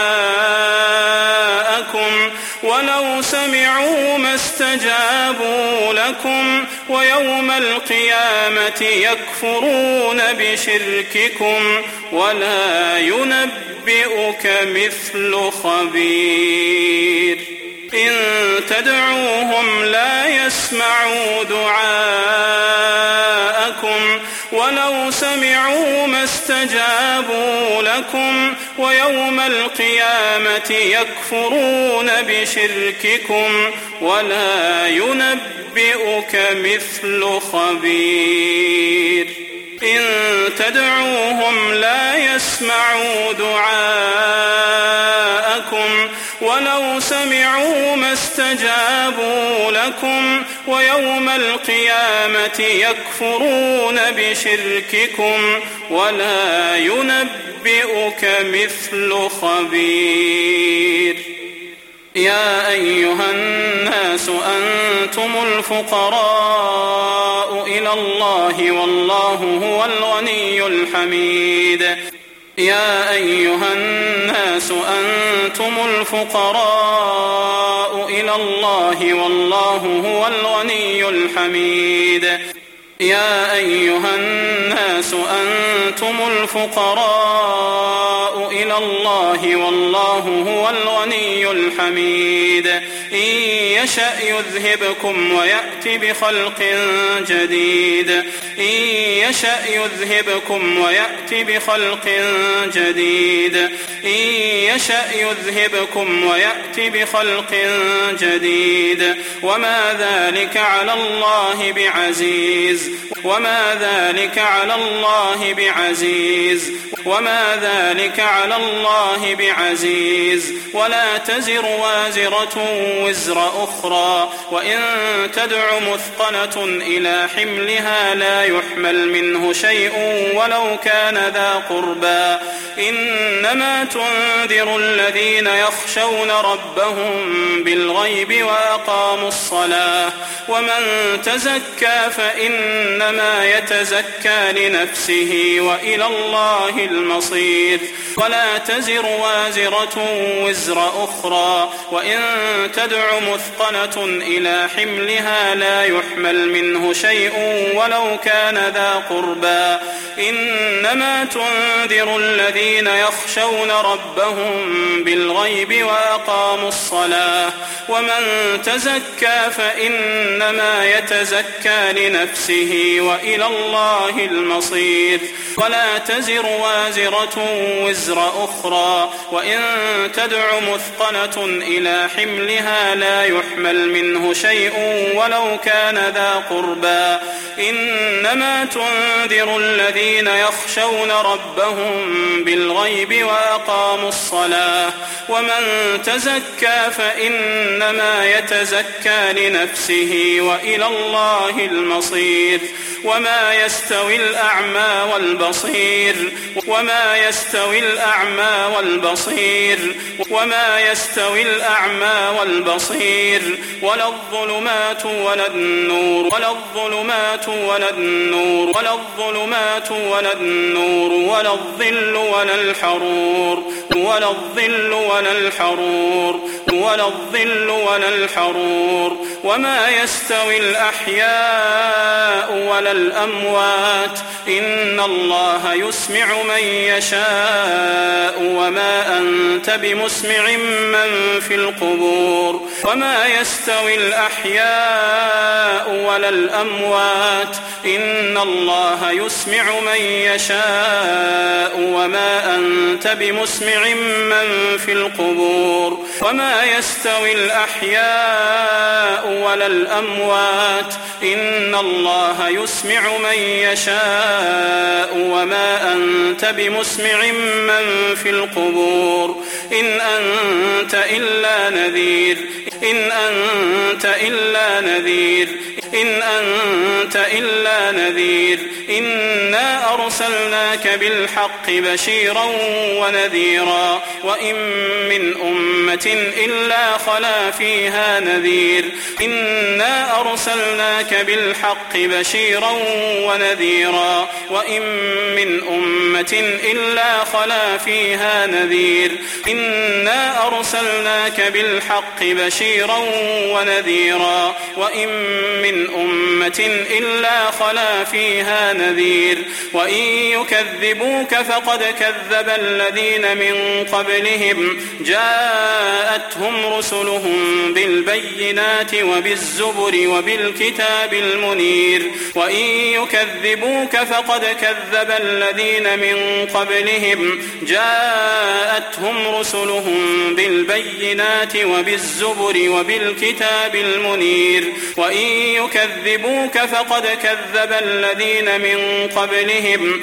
Speaker 1: دعاءكم ولو سمعوا ما استجابوا لكم ويوم القيامة يكفرون بشرككم ولا ينبئك مثل خبير إن تدعوهم لا يسمعوا دعاءكم ولو سمعوا ما استجابوا لكم ويوم القيامة يكفرون بشرككم ولا ينبئك مثل خبير إن تدعوهم لا يسمعوا دعاءكم ولو سمعوا ما استجابوا لكم ويوم القيامة يكفرون بشرككم ولا ينبئك مثل خبير يا أيها الناس أنتم الفقراء إلى الله والله هو الغني الحميد. يا أيها الناس أنتم الفقراء إلى الله والله هو الغني الحميد. يا أيها الناس أنتم الفقراء إلى الله والله هو الغني الحميد. إن يشأ يذهبكم ويأتي بخلق جديد. إن يشأ يذهبكم ويأتي بخلق جديد. إن يشأ يذهبكم ويأتي بخلق جديد. وما ذلك على الله بعزيز. وما ذلك على الله بعزيز. وما ذلك على الله بعزيز. ولا تزر وازرة وزر أخرى وإن تدع مثقلة إلى حملها لا يحمل منه شيء ولو كان ذا قربى. إنما تنذر الذين يخشون ربهم بالغيب وأقاموا الصلاة. ومن تزكى فإنما يتزكى لنفسه وإلى الله المصير. ولا تزر وازرة وزر أخرى وإن تدع مثقلة إلى حملها لا يحمل منه شيء ولو كان ذا قربى. إنما تنذر الذين يخشون ربهم بالغيب وأقاموا الصلاة. ومن تزكى فإنما يتزكى لنفسه وإلى الله المصير. ولا تزر وازرة وزر أخرى وإن تدع مثقلة إلى حملها لا يحمل منه شيء ولو كان ذا قربى. إنما تنذر الذين يخشون ربهم بالغيب وأقاموا الصلاة. ومن تزكى فإنما يتزكى لنفسه وإلى الله المصير. وما يستوي الأعمى والبصير. وما يستوي الأعمى والبصير. وما يستوي الأعمى والبصير ولا الظلمات ولا النور. ولا الظلمات ولا النور. ولا الظلمات ولا النور. ولا الظل ولا الحرور. ولا الظل ولا الحرور. ولا الظل ولا الحرور. وما يستوي الأحياء ولا الأموات. إن الله يسمع من يشاء وما أنت بمسمع من في القبور. وما يستوي الأحياء ولا الأموات. إن الله يسمع من يشاء وما أنت بمسمع من في القبور. وما يستوي الأحياء ولا الأموات. إن الله يسمع من يشاء وما أنت بمسمع من في القبور. إن أنت إلا نذير. إن أنت إلا نذير. إن أنت إلا نذير. إنا أرسلناك بالحق بشيرا ونذيرا وإن من أمة إلا خلا فيها نذير. إنا أرسلناك بالحق بشيرا ونذيرا وإن من أمة إلا خلا فيها نذير. إنا أرسلناك بالحق بشيرا ونذيرا وإن من أمة إلا خلا فيها نذير. وإن يكذبوك فقد كذب الذين من قبلهم جاءتهم رسلهم بالبينات وبالزبر وبالكتاب المنير. وإن يكذبوك فقد كذب الذين من قبلهم جاءتهم رسلهم بالبينات وبالزبر وبالكتاب المنير. وإن يكذبوك فقد كذب الذين من قبلهم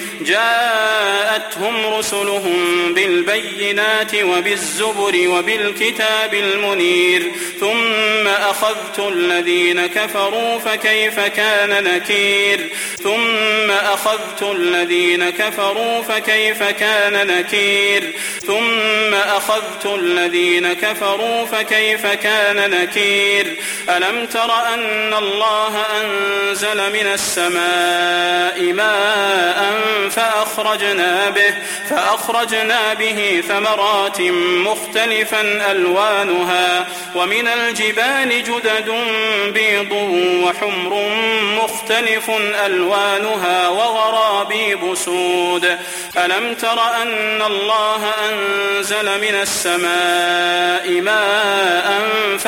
Speaker 1: جاءتهم رسلهم بالبينات وبالزبر وبالكتاب المنير. ثم أخذت الذين كفروا فكيف كان نكير. ثم أخذت الذين كفروا فكيف كان نكير. ثم أخذت الذين كفروا فكيف كان نكير. ألم تر أن الله الله أنزل من السماء ماء فأخرجنا به ثمرات مختلفا ألوانها ومن الجبال جدد بيض وحمر مختلف ألوانها وغرابيب سود ألم تر أن الله أنزل من السماء ماء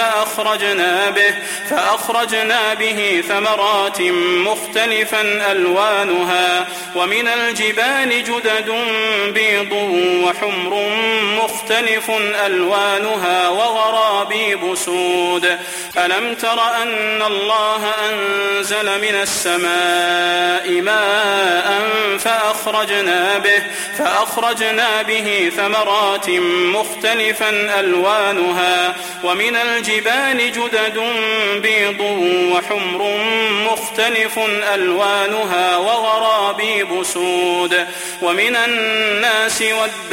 Speaker 1: فأخرجنا به ثمرات مختلفا ألوانها ومن الجبال جدد بيض وحمر مختلف ألوانها وغرابيب سود ألم تر أن الله أنزل من السماء ماء فأخرجنا به ثمرات مختلفا ألوانها ومن الجبال جدد بيض وحمر مختلف ألوانها وغرابيب سود ومن الناس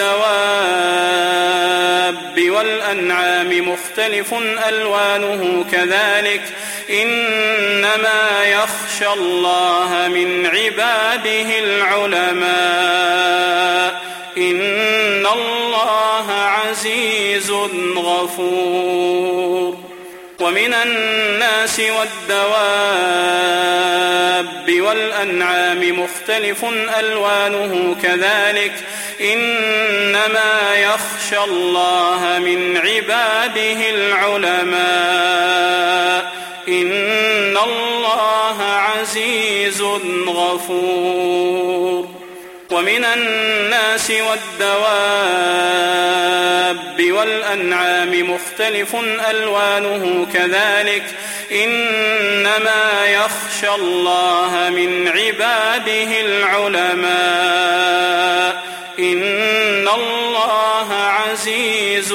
Speaker 1: والدواب والأنعام مختلف ألوانه كذلك إنما يخشى الله من عباده العلماء إن الله عزيز غفور ومن الناس والدواب والأنعام مختلف ألوانه كذلك إنما يخشى الله من عباده العلماء إن الله عزيز غفور ومن الناس والدواب والأنعام مختلف ألوانه كذلك إنما يخشى الله من عباده العلماء إن الله عزيز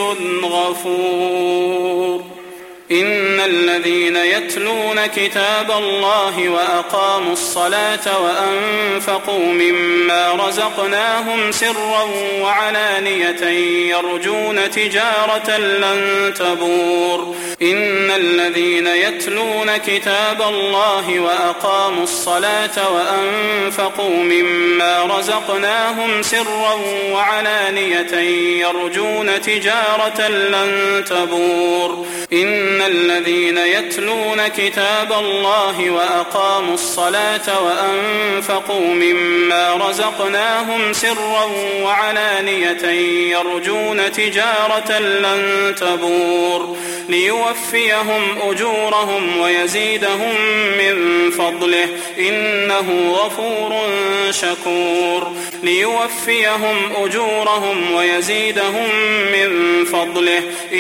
Speaker 1: غفور إن الذين يتلون كتاب الله وأقاموا الصلاة وأنفقوا مما رزقناهم سرا وعلانية يرجون تجارة لن تبور إن الذين يتلون كتاب الله وأقاموا الصلاة وأنفقوا مما رزقناهم سرا وعلانية يرجون تجارة لن تبور إن الذين يتلون كتاب الله وأقاموا الصلاة وأنفقوا مما رزقناهم سرا وعلانية يرجون تجارة لن تبور ليوفيهم أجورهم ويزيدهم من فضله إنه غفور شكور ليوفيهم أجورهم ويزيدهم من فضله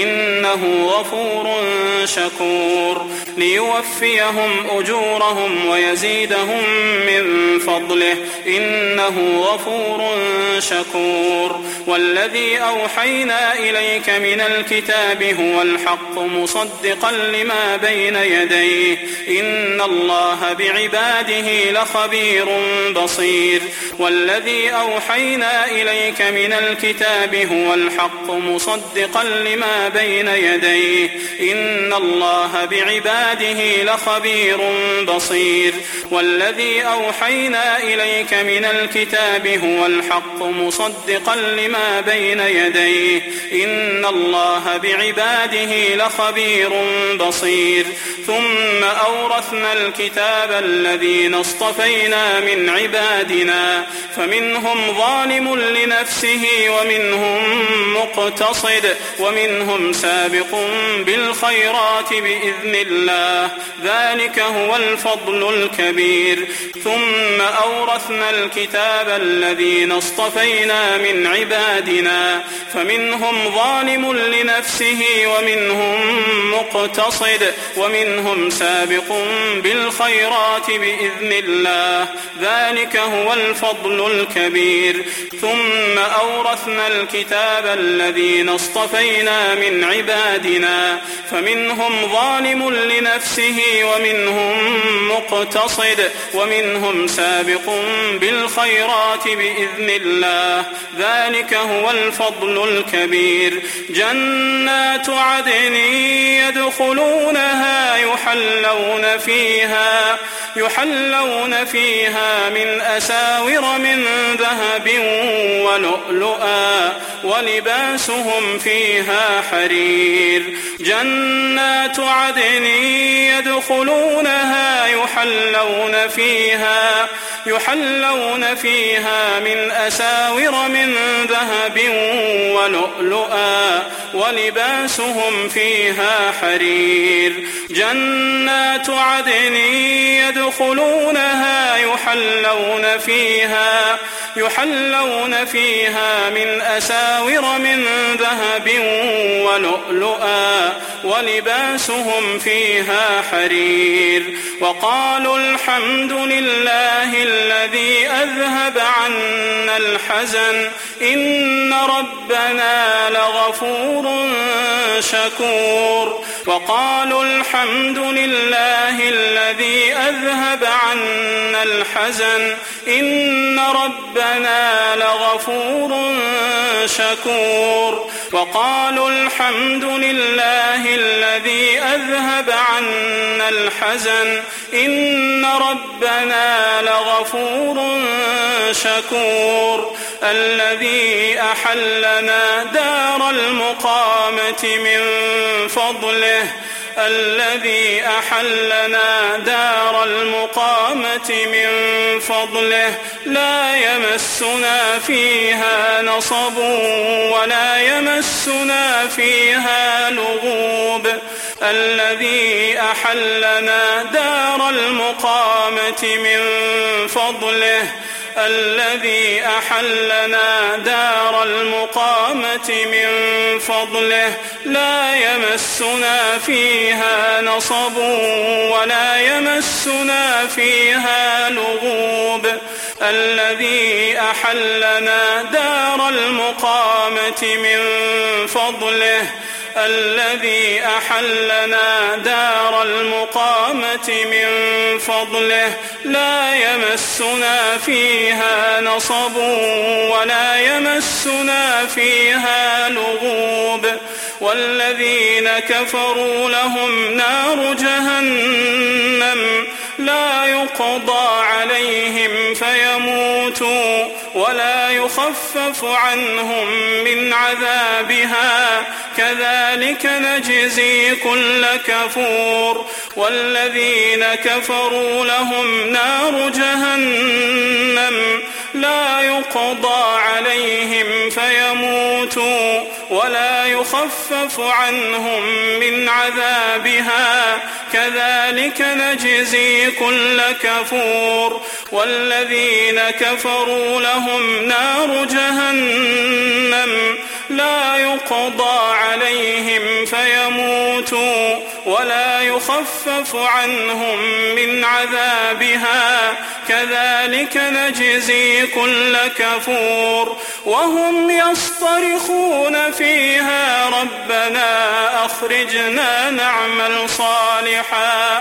Speaker 1: إنه غفور شكور ليوفيهم أجورهم ويزيدهم من فضله إنه غفور شكور والذي أوحينا إليك من الكتاب هو الحق مصدقا لما بين يديه إن الله بعباده لخبير بصير والذي أوحينا إليك من الكتاب هو الحق مصدقا لما بين يديه إن الله بعباده لخبير بصير والذي أوحينا إليك من الكتاب هو الحق مصدقا لما بين يديه إن الله بعباده لخبير بصير ثم أورثنا الكتاب الذين اصطفينا من عبادنا فمنهم ظالم لنفسه ومنهم مقتصد ومنهم سابق بالخيرات بإذن الله ذلك هو الفضل الكبير ثم أورثنا الكتاب الذين اصطفينا من عبادنا فمنهم ظالم لنفسه ومنهم مقتصد ومنهم سابق بالخيرات بإذن الله ذلك هو الفضل الكبير ثم أورثنا الكتاب الذين اصطفينا من عبادنا فمنهم ظالم لنفسه ومنهم مقتصد ومنهم سابق بالخيرات بإذن الله ذلك هو الفضل الكبير جنات عدن يحلون فيها من أساور من ذهب ولؤلؤا ولباسهم فيها حرير جنات عدن يدخلونها يحلون فيها من أساور من ذهب ولؤلؤا ولباسهم فيها حرير جنات عدن يدخلونها يحلون فيها من أساور من ذهب ولؤلؤا ولباسهم فيها حرير وقالوا الحمد لله الذي أذهب عنا الحزن إن ربنا لغفور شكور وقالوا الحمد لله الذي أذهب عنا الحزن إن ربنا لغفور شكور وقالوا الحمد لله الذي أذهب عنا الحزن إن ربنا لغفور شكور الذي أحلنا دار المقامة من فضله لا يمسنا فيها نصب ولا يمسنا فيها لغوب الذي أحلنا دار المقامة من فضله لا يمسنا فيها نصب ولا يمسنا فيها لغوب الذي أحلنا دار المقامة من فضله لا يمسنا فيها نصب ولا يمسنا فيها لغوب والذين كفروا لهم نار جهنم لا يقضى عليهم فيموتوا ولا يخفف عنهم من عذابها كذلك نجزي كل كفور والذين كفروا لهم نار جهنم لا يقضى عليهم فيموتوا ولا يخفف عنهم من عذابها كذلك نجزي كل كفور والذين كفروا لهم نار جهنم لا يقضى عليهم فيموتوا ولا يخفف عنهم من عذابها كذلك نجزي كل كفور وهم يصطرخون فيها ربنا أخرجنا نعمل صالحا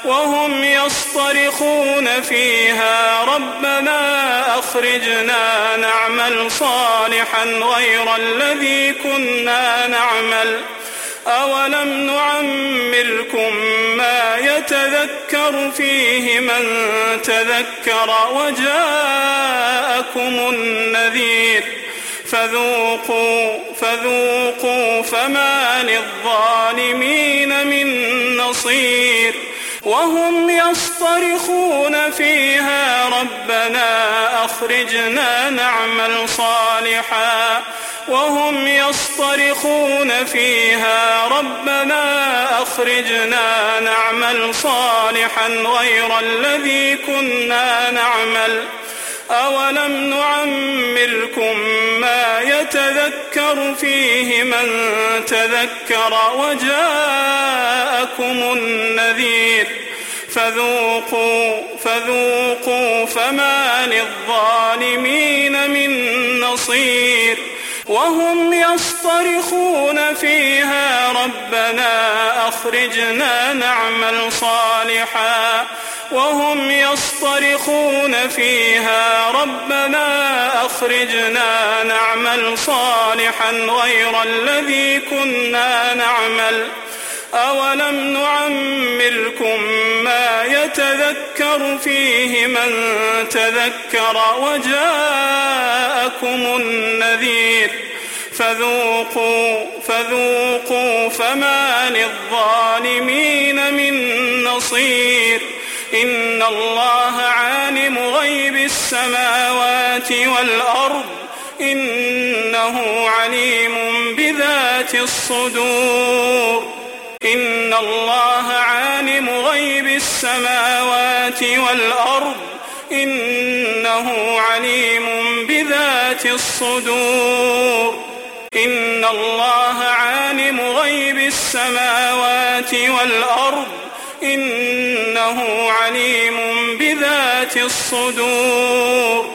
Speaker 1: غير الذي كنا نعمل أولم نعمركم ما يتذكر فيه من تذكر وجاءكم النذير فذوقوا فما للظالمين من نصير وهم يصطرخون فيها ربنا أخرجنا نعمل صالحا غير الذي كنا نعمل أولم نعمركم ما يتذكر فيه من تذكر وجاءكم النذير فذوقوا فما للظالمين من نصير وهم يصطرخون فيها ربنا أخرجنا نعمل صالحا غير الذي كنا نعمل أولم نعمركم ما يتذكر فيه من تذكر وجاءكم النذير فذوقوا فما للظالمين من نصير إن الله عالم غيب السماوات والأرض إنه عليم بذات الصدور إن الله عالم غيب السماوات والأرض إنه عليم بذات الصدور إن الله عالم غيب السماوات والأرض إنه عليم بذات الصدور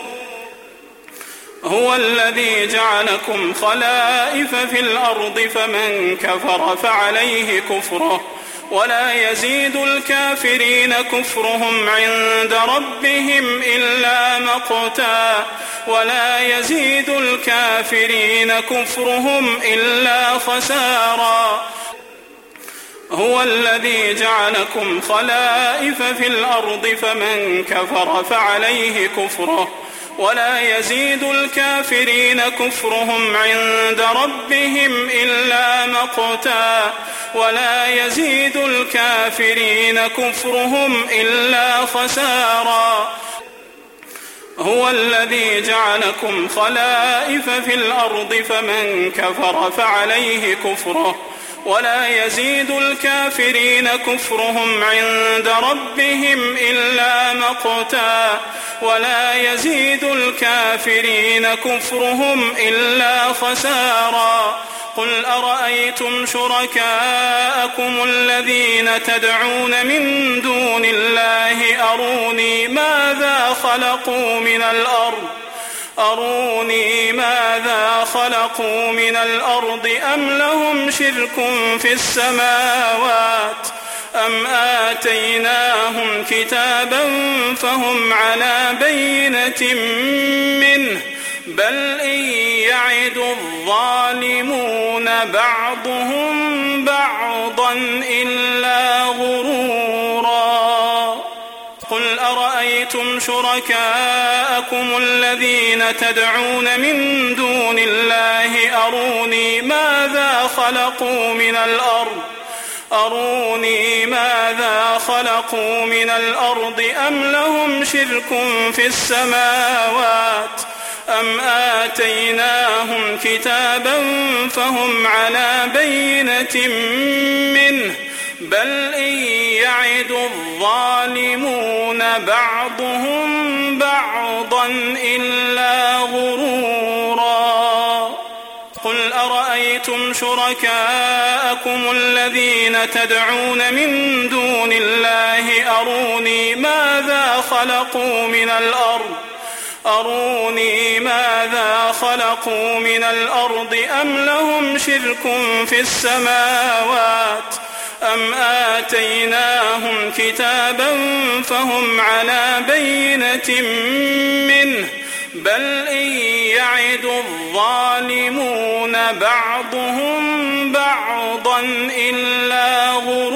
Speaker 1: هو الذي جعلكم خلائف في الأرض فمن كفر فعليه كفره ولا يزيد الكافرين كفرهم عند ربهم إلا مقتا ولا يزيد الكافرين كفرهم إلا خسارا هو الذي جعلكم خلائف في الأرض فمن كفر فعليه كفره ولا يزيد الكافرين كفرهم عند ربهم إلا مقتا ولا يزيد الكافرين كفرهم إلا خسارا هو الذي جعلكم خلائف في الأرض فمن كفر فعليه كفره ولا يزيد الكافرين كفرهم عند ربهم إلا مقتا ولا يزيد الكافرين كفرهم إلا خسارا قل أرأيتم شركاءكم الذين تدعون من دون الله أروني ماذا خلقوا من الأرض أم لهم شرك في السماوات أم آتيناهم كتابا فهم على بينة منه بل إن يعد الظالمون بعضهم بعضا إلا غرورا قل أرأيتم شركاءكم الذين تدعون من دون الله أروني ماذا خلقوا من الأرض أم لهم شرك في السماوات أم آتيناهم كتابا فهم على بينة منه بل إن يعد الظالمون بعضهم بعضا إلا غرورا قل أرأيتم شركاءكم الذين تدعون من دون الله أروني ماذا خلقوا من الأرض أم لهم شرك في السماوات أم آتيناهم كتابا فهم على بينة منه بل إن يعد الظالمون بعضهم بعضا إلا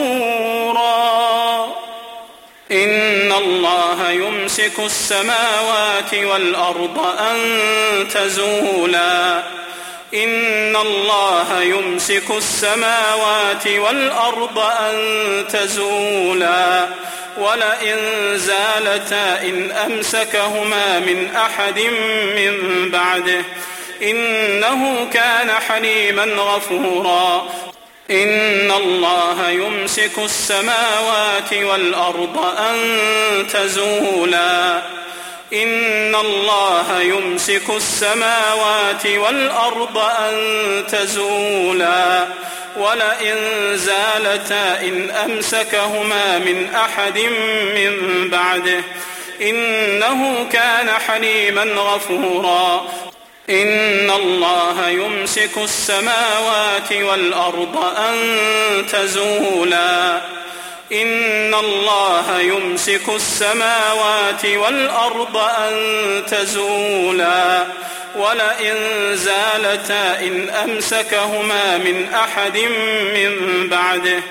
Speaker 1: غرورا إن الله يمسك السماوات والأرض أن تزولا إن الله يمسك السماوات والأرض أن تزولا ولئن زالتا إن أمسكهما من أحد من بعده إنه كان حليما غفورا إن الله يمسك السماوات والأرض أن تزولا إن الله يمسك السماوات والأرض أن تزولا ولئن زالتا إن أمسكهما من أحد من بعده إنه كان حليما غفورا إن الله يمسك السماوات والأرض أن تزولا إن الله يمسك السماوات والأرض أن تزولا ولئن زالتا إن أمسكهما من أحد من بعده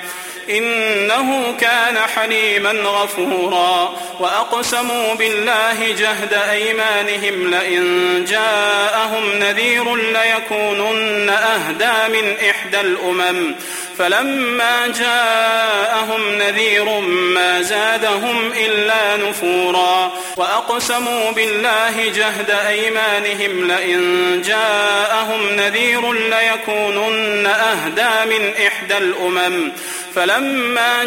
Speaker 1: إنه كان حليما غفورا. وأقسموا بالله جهد أيمانهم لئن جاءهم نذير ليكونن أهدى من إحدى الأمم فلما جاءهم نذير ما زادهم إلا نفورا. وأقسموا بالله جهد أيمانهم لئن جاءهم نذير ليكونن أهدى من إحدى الأمم فلما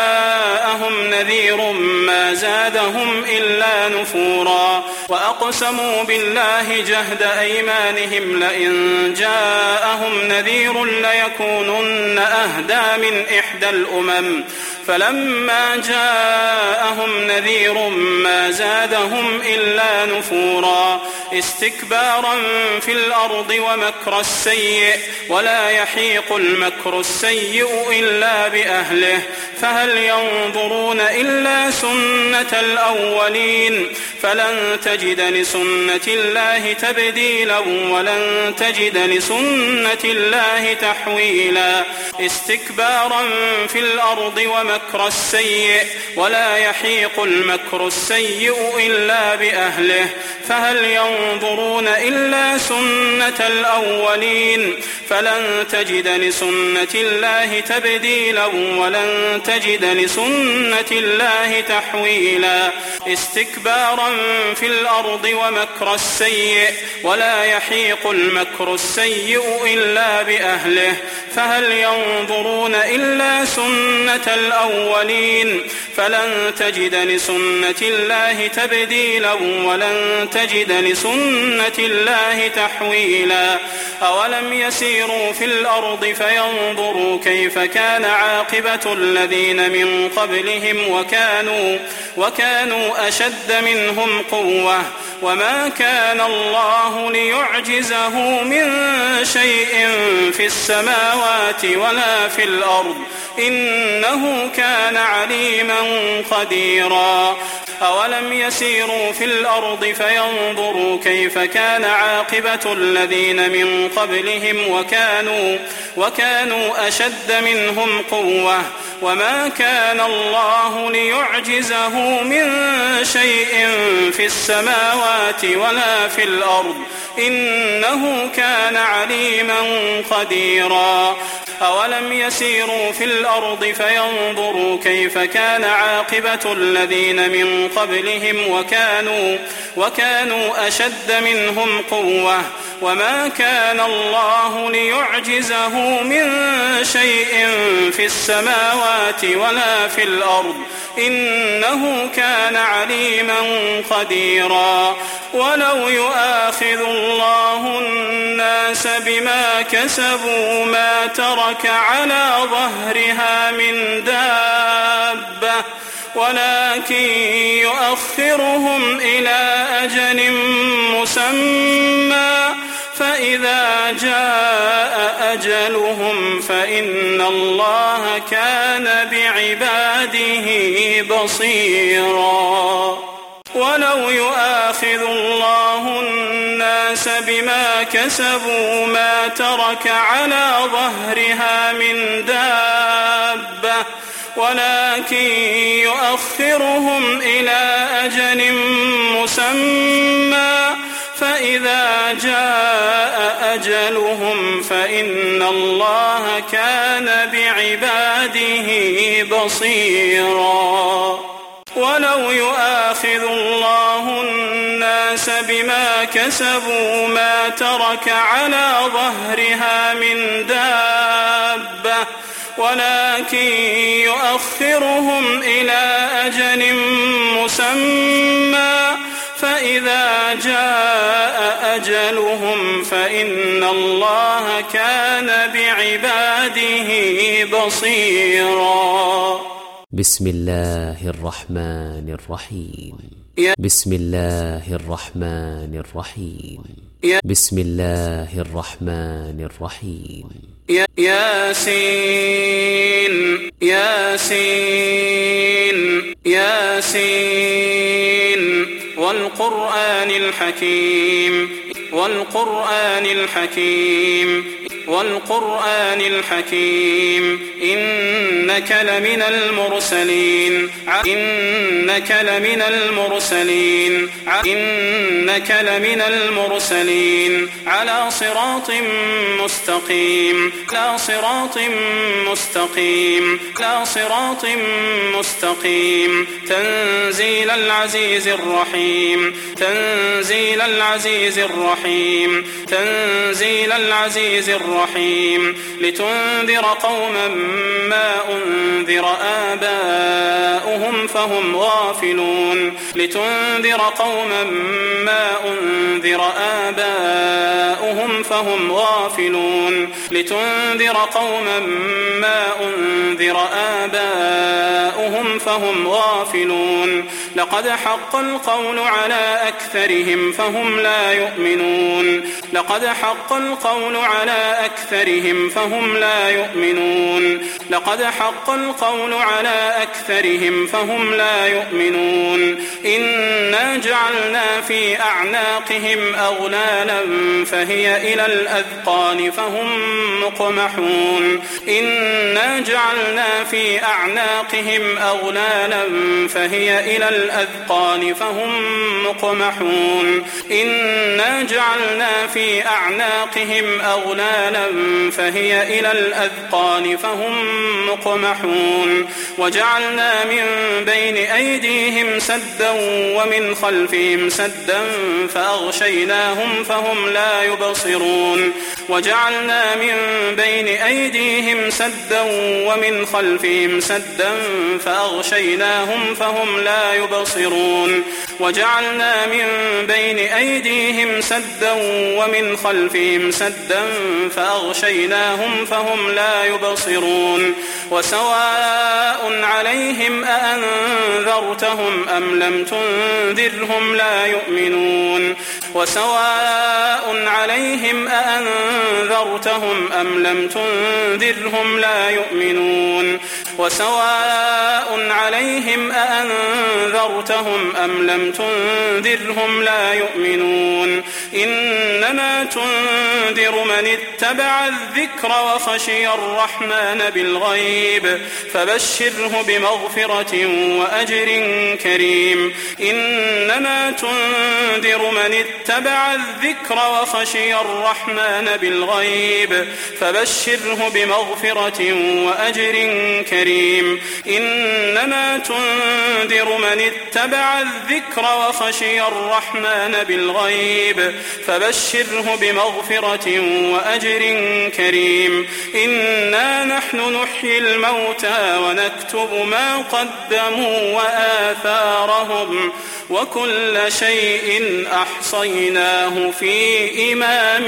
Speaker 1: جاءهم نذير ما زادهم إلا نفورا. وأقسموا بالله جهد أيمانهم لئن جاءهم نذير ليكونن أهدى من إحدى الأمم فلما جاءهم نذير ما زادهم إلا نفورا. استكبارا في الأرض ومكر السيء ولا يحيق المكر السيء إلا بأهله فهل ينظرون إلا سنة الأولين فلن تجد لسنة الله تبديلا ولن تجد لسنة الله تحويلا. استكبارا في الأرض ومكر السيء ولا يحيق المكر السيء إلا بأهله فهل ينظرون إلا سنة الأولين فلن تجد لسنة الله تبديلا ولن تجد لسنة الله تحويلا. استكبارا في الأرض ومكر السيء ولا يحيق المكر السيء إلا بأهله فهل ينظرون إلا سنة الأولين فلن تجد لسنة الله تبديلا ولن تجد لسنة الله تحويلا. أولم يسيروا في الأرض فينظروا كيف كان عاقبة الذين من قبلهم وكانوا أشد منهم قوة وما كان الله ليعجزه من شيء في السماوات ولا في الأرض إنه كان عليما قديرا. أولم يسيروا في الأرض فينظروا كيف كان عاقبة الذين من قبلهم وكانوا أشد منهم قوة وما كان الله ليعجزه من شيء في السماوات ولا في الأرض إنه كان عليما قديرا. أولم يسيروا في الأرض فينظروا كيف كان عاقبة الذين من قبلهم وكانوا أشد منهم قوة وما كان الله ليعجزه من شيء في السماوات ولا في الأرض إنه كان عليما قديرا. ولو يؤاخذ الله الناس بما كسبوا ما ترك على ظهرها من دابة ولكن يؤخرهم إلى أجل مسمى فإذا جاء أجلهم فإن الله كان بعباده بصيرا. ولو يؤاخذ الله الناس بما كسبوا ما ترك على ظهرها من دابة ولكن يؤخرهم إلى أجل مسمى فإذا جاء أجلهم فإن الله كان بعباده بصيرا. ولو يؤاخذ الله الناس بما كسبوا ما ترك على ظهرها من دابة ولكن يؤخرهم إلى أجل مسمى فإذا جاء أجلهم فإن الله كان بعباده بصيرا.
Speaker 3: بسم الله الرحمن الرحيم. بسم الله الرحمن الرحيم. بسم الله الرحمن الرحيم.
Speaker 1: ياسين ياسين ياسين والقرآن الحكيم والقرآن الحكيم إنك لمن المرسلين على صراط مستقيم تنزيل العزيز الرحيم لتنذر قوما ما أنذر آباؤهم فهم غافلون لقد حق القول على أكثرهم فهم لا يؤمنون لقد حق القول على أكثرهم فهم لا يؤمنون إنا جعلنا في أعناقهم أغلالا فهي إلى الأذقان فهم مقمحون وجعلنا من بين أيديهم سدا ومن خلفهم سدا فأغشيناهم فهم لا يبصرون وجعلنا من بين أيديهم سدا ومن خلفهم سدا فأغشيناهم فهم لا يبصرون وجعلنا من بين أيديهم سدا ومن خلفهم سدا فأغشيناهم فهم لا يبصرون وسواء عليهم أأنذرتهم أم لم تنذرهم لا يؤمنون وسواء عليهم أأنذرتهم أم لم تنذرهم لا يؤمنون وسواء عليهم أأنذرتهم أم لم تنذرهم لا يؤمنون إنما تنذر من اتبع الذكر وخشي الرحمن بالغيب فبشره بمغفرة وأجر كريم إنما تنذر من اتبع الذكر وخشي الرحمن بالغيب فبشره بمغفرة وأجر كريم إنما تنذر من اتبع الذكر وخشي الرحمن بالغيب فبشره بمغفرة وأجر كريم إنا نحن نحيي الموتى ونكتب ما قدموا وآثارهم وكل شيء أحصيناه في إمام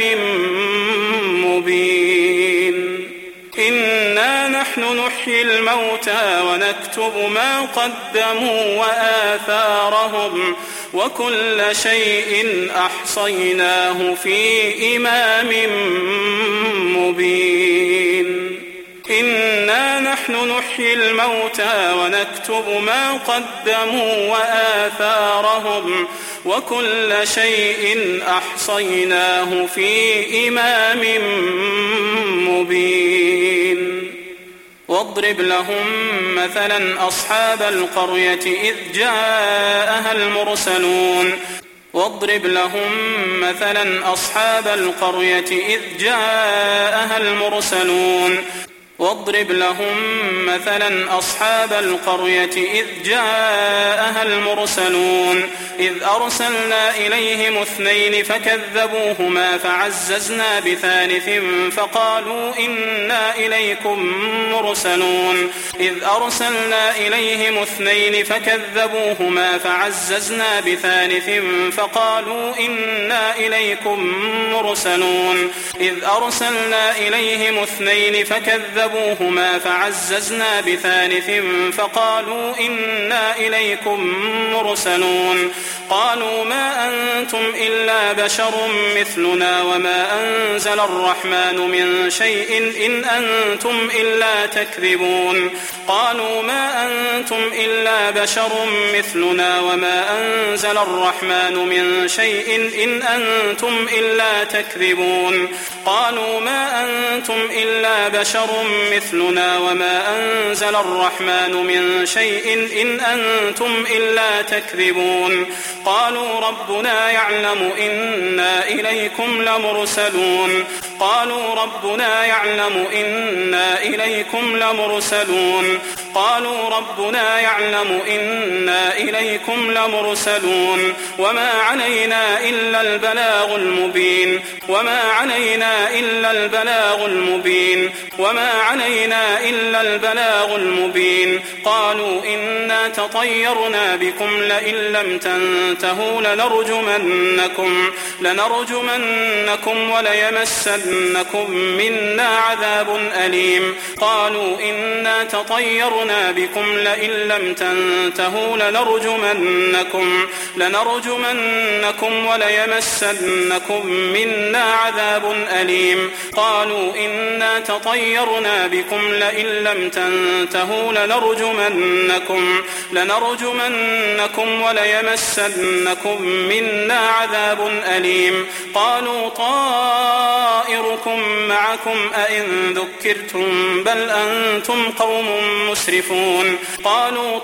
Speaker 1: مبين إنا نحن نحيي الموتى ونكتب ما قدموا وآثارهم وكل شيء أحصيناه في إمام مبين إنا نحن نحيي الموتى ونكتب ما قدموا وآثارهم وكل شيء أحصيناه في إمام مبين واضرب لهم مثلا أصحاب القرية إذ جاءها المرسلون واضرب لهم مثلا أصحاب القرية إذ جاءها المرسلون واضرب لهم مثلا أصحاب القرية إذ جاءها المرسلون إذ أرسلنا إليهم 2 فكذبوهما فعززنا بثالث فقالوا إنا إليكم مرسلون إذ أرسلنا إليهم 2 فكذبوهما فعززنا بثالث فقالوا إنا إليكم مرسلون إذ أرسلنا إليهم 2 فكذبوهما فعززنا بثالث فقالوا إنا إليكم مرسلون قالوا ما أنتم إلا بشر مثلنا وما أنزل الرحمن من شيء إن أنتم إلا تكذبون قالوا ما أنتم إلا بشر مثلنا وما أنزل الرحمن من شيء إن أنتم إلا تكذبون قالوا ما أنتم إلا بشر مثلنا وما أنزل الرحمن من شيء إن أنتم إلا تكذبون قالوا ربنا يعلم إنا إليكم لمرسلون قالوا ربنا يعلم إنا إليكم لمرسلون قالوا ربنا يعلم إنا إليكم لمرسلون وما علينا إلا البلاغ المبين وما علينا إلا البلاغ المبين وما علينا إلا البلاغ المبين قالوا إنا تطيرنا بكم لئن لم تنتهوا لنرجمنكم وليمسنكم منا عذاب أليم قالوا إنا تطيرنا بكم لئن لم تنتهوا لنرجمنكم وليمسنكم منا عذاب أليم قالوا إنا تطيرنا بكم لئن لم تنتهوا لنرجمنكم وليمسنكم منا عذاب أليم قالوا طائركم معكم أئن ذكرتم بل أنتم قوم مسرفون قالوا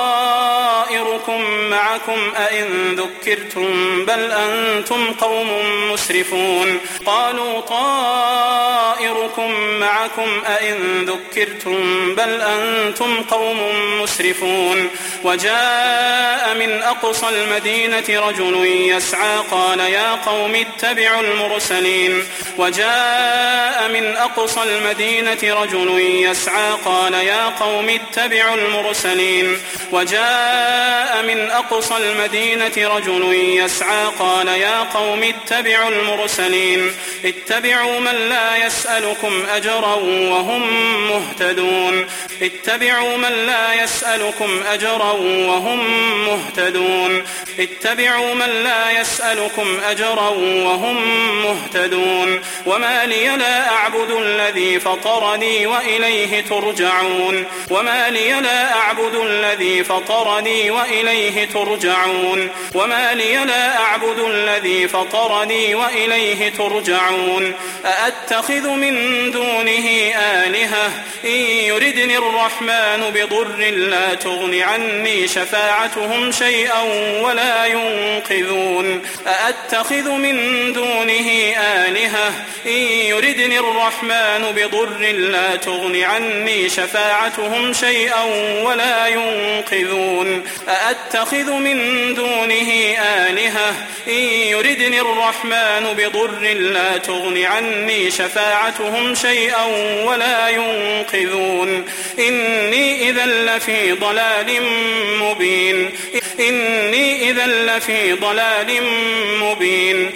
Speaker 1: طائركم معكم أئن ذكرتم بل أنتم قوم مسرفون قالوا طائركم معكم أئن ذكرتم بل أنتم قوم مسرفون وجاء من أقصى المدينة رجل يسعى قال يا قوم اتبعوا المرسلين وجاء من أقصى المدينة رجل يسعى قال يا قوم اتبعوا المرسلين وجاء من أقصى المدينة رجل يسعى قال يا قوم اتبعوا المرسلين اتبعوا من لا يسألكم أجرا وهم مهتدون اتبعوا من لا يسألكم أجرا وهم مهتدون اتبعوا من لا يسألكم أجرا وهم مهتدون وما لي لا أعبد الذي فطرني وإليه ترجعون وما لي لا أعبد الذي فطرني وإليه ترجعون وما لي لا أعبد الذي فطرني وإليه ترجعون أأتخذ من دونه آلهة إن يردني الرحمن بضر لا تغن عني شفاعتهم شيئا ولا ينقذون أأتخذ من دونه آلهة إن يردني الرحمن بضر لا تغن عني شفاعتهم شيئا ولا ينقذون أأتخذ من دونه آلهة إن يردني الرحمن بضر لا تغن عني شفاعتهم شيئا ولا ينقذون إني إذا لفي ضلال مبين إني إذا لفي ضلال مبين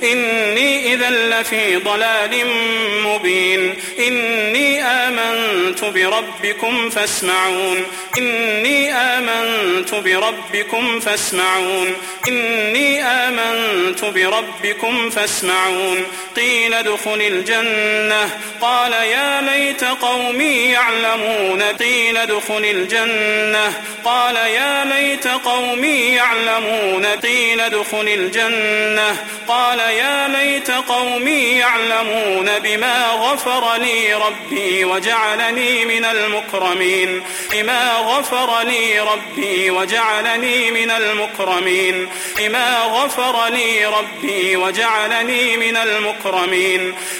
Speaker 1: إني إذا لفي ضلال مبين إني آمنت بربكم فاسمعون إني آمنت بربكم فاسمعون إني آمنت بربكم فاسمعون قيل ادخل الجنة قال يا ليت قومي يعلمون قيل ادخل الجنة قال يا ليت قومي يعلمون قيل ادخل الجنة قال يا ليت قومي يعلمون بما غفر لي ربي وجعلني من المكرمين بما غفر لي ربي وجعلني من المكرمين بما غفر لي ربي وجعلني من المكرمين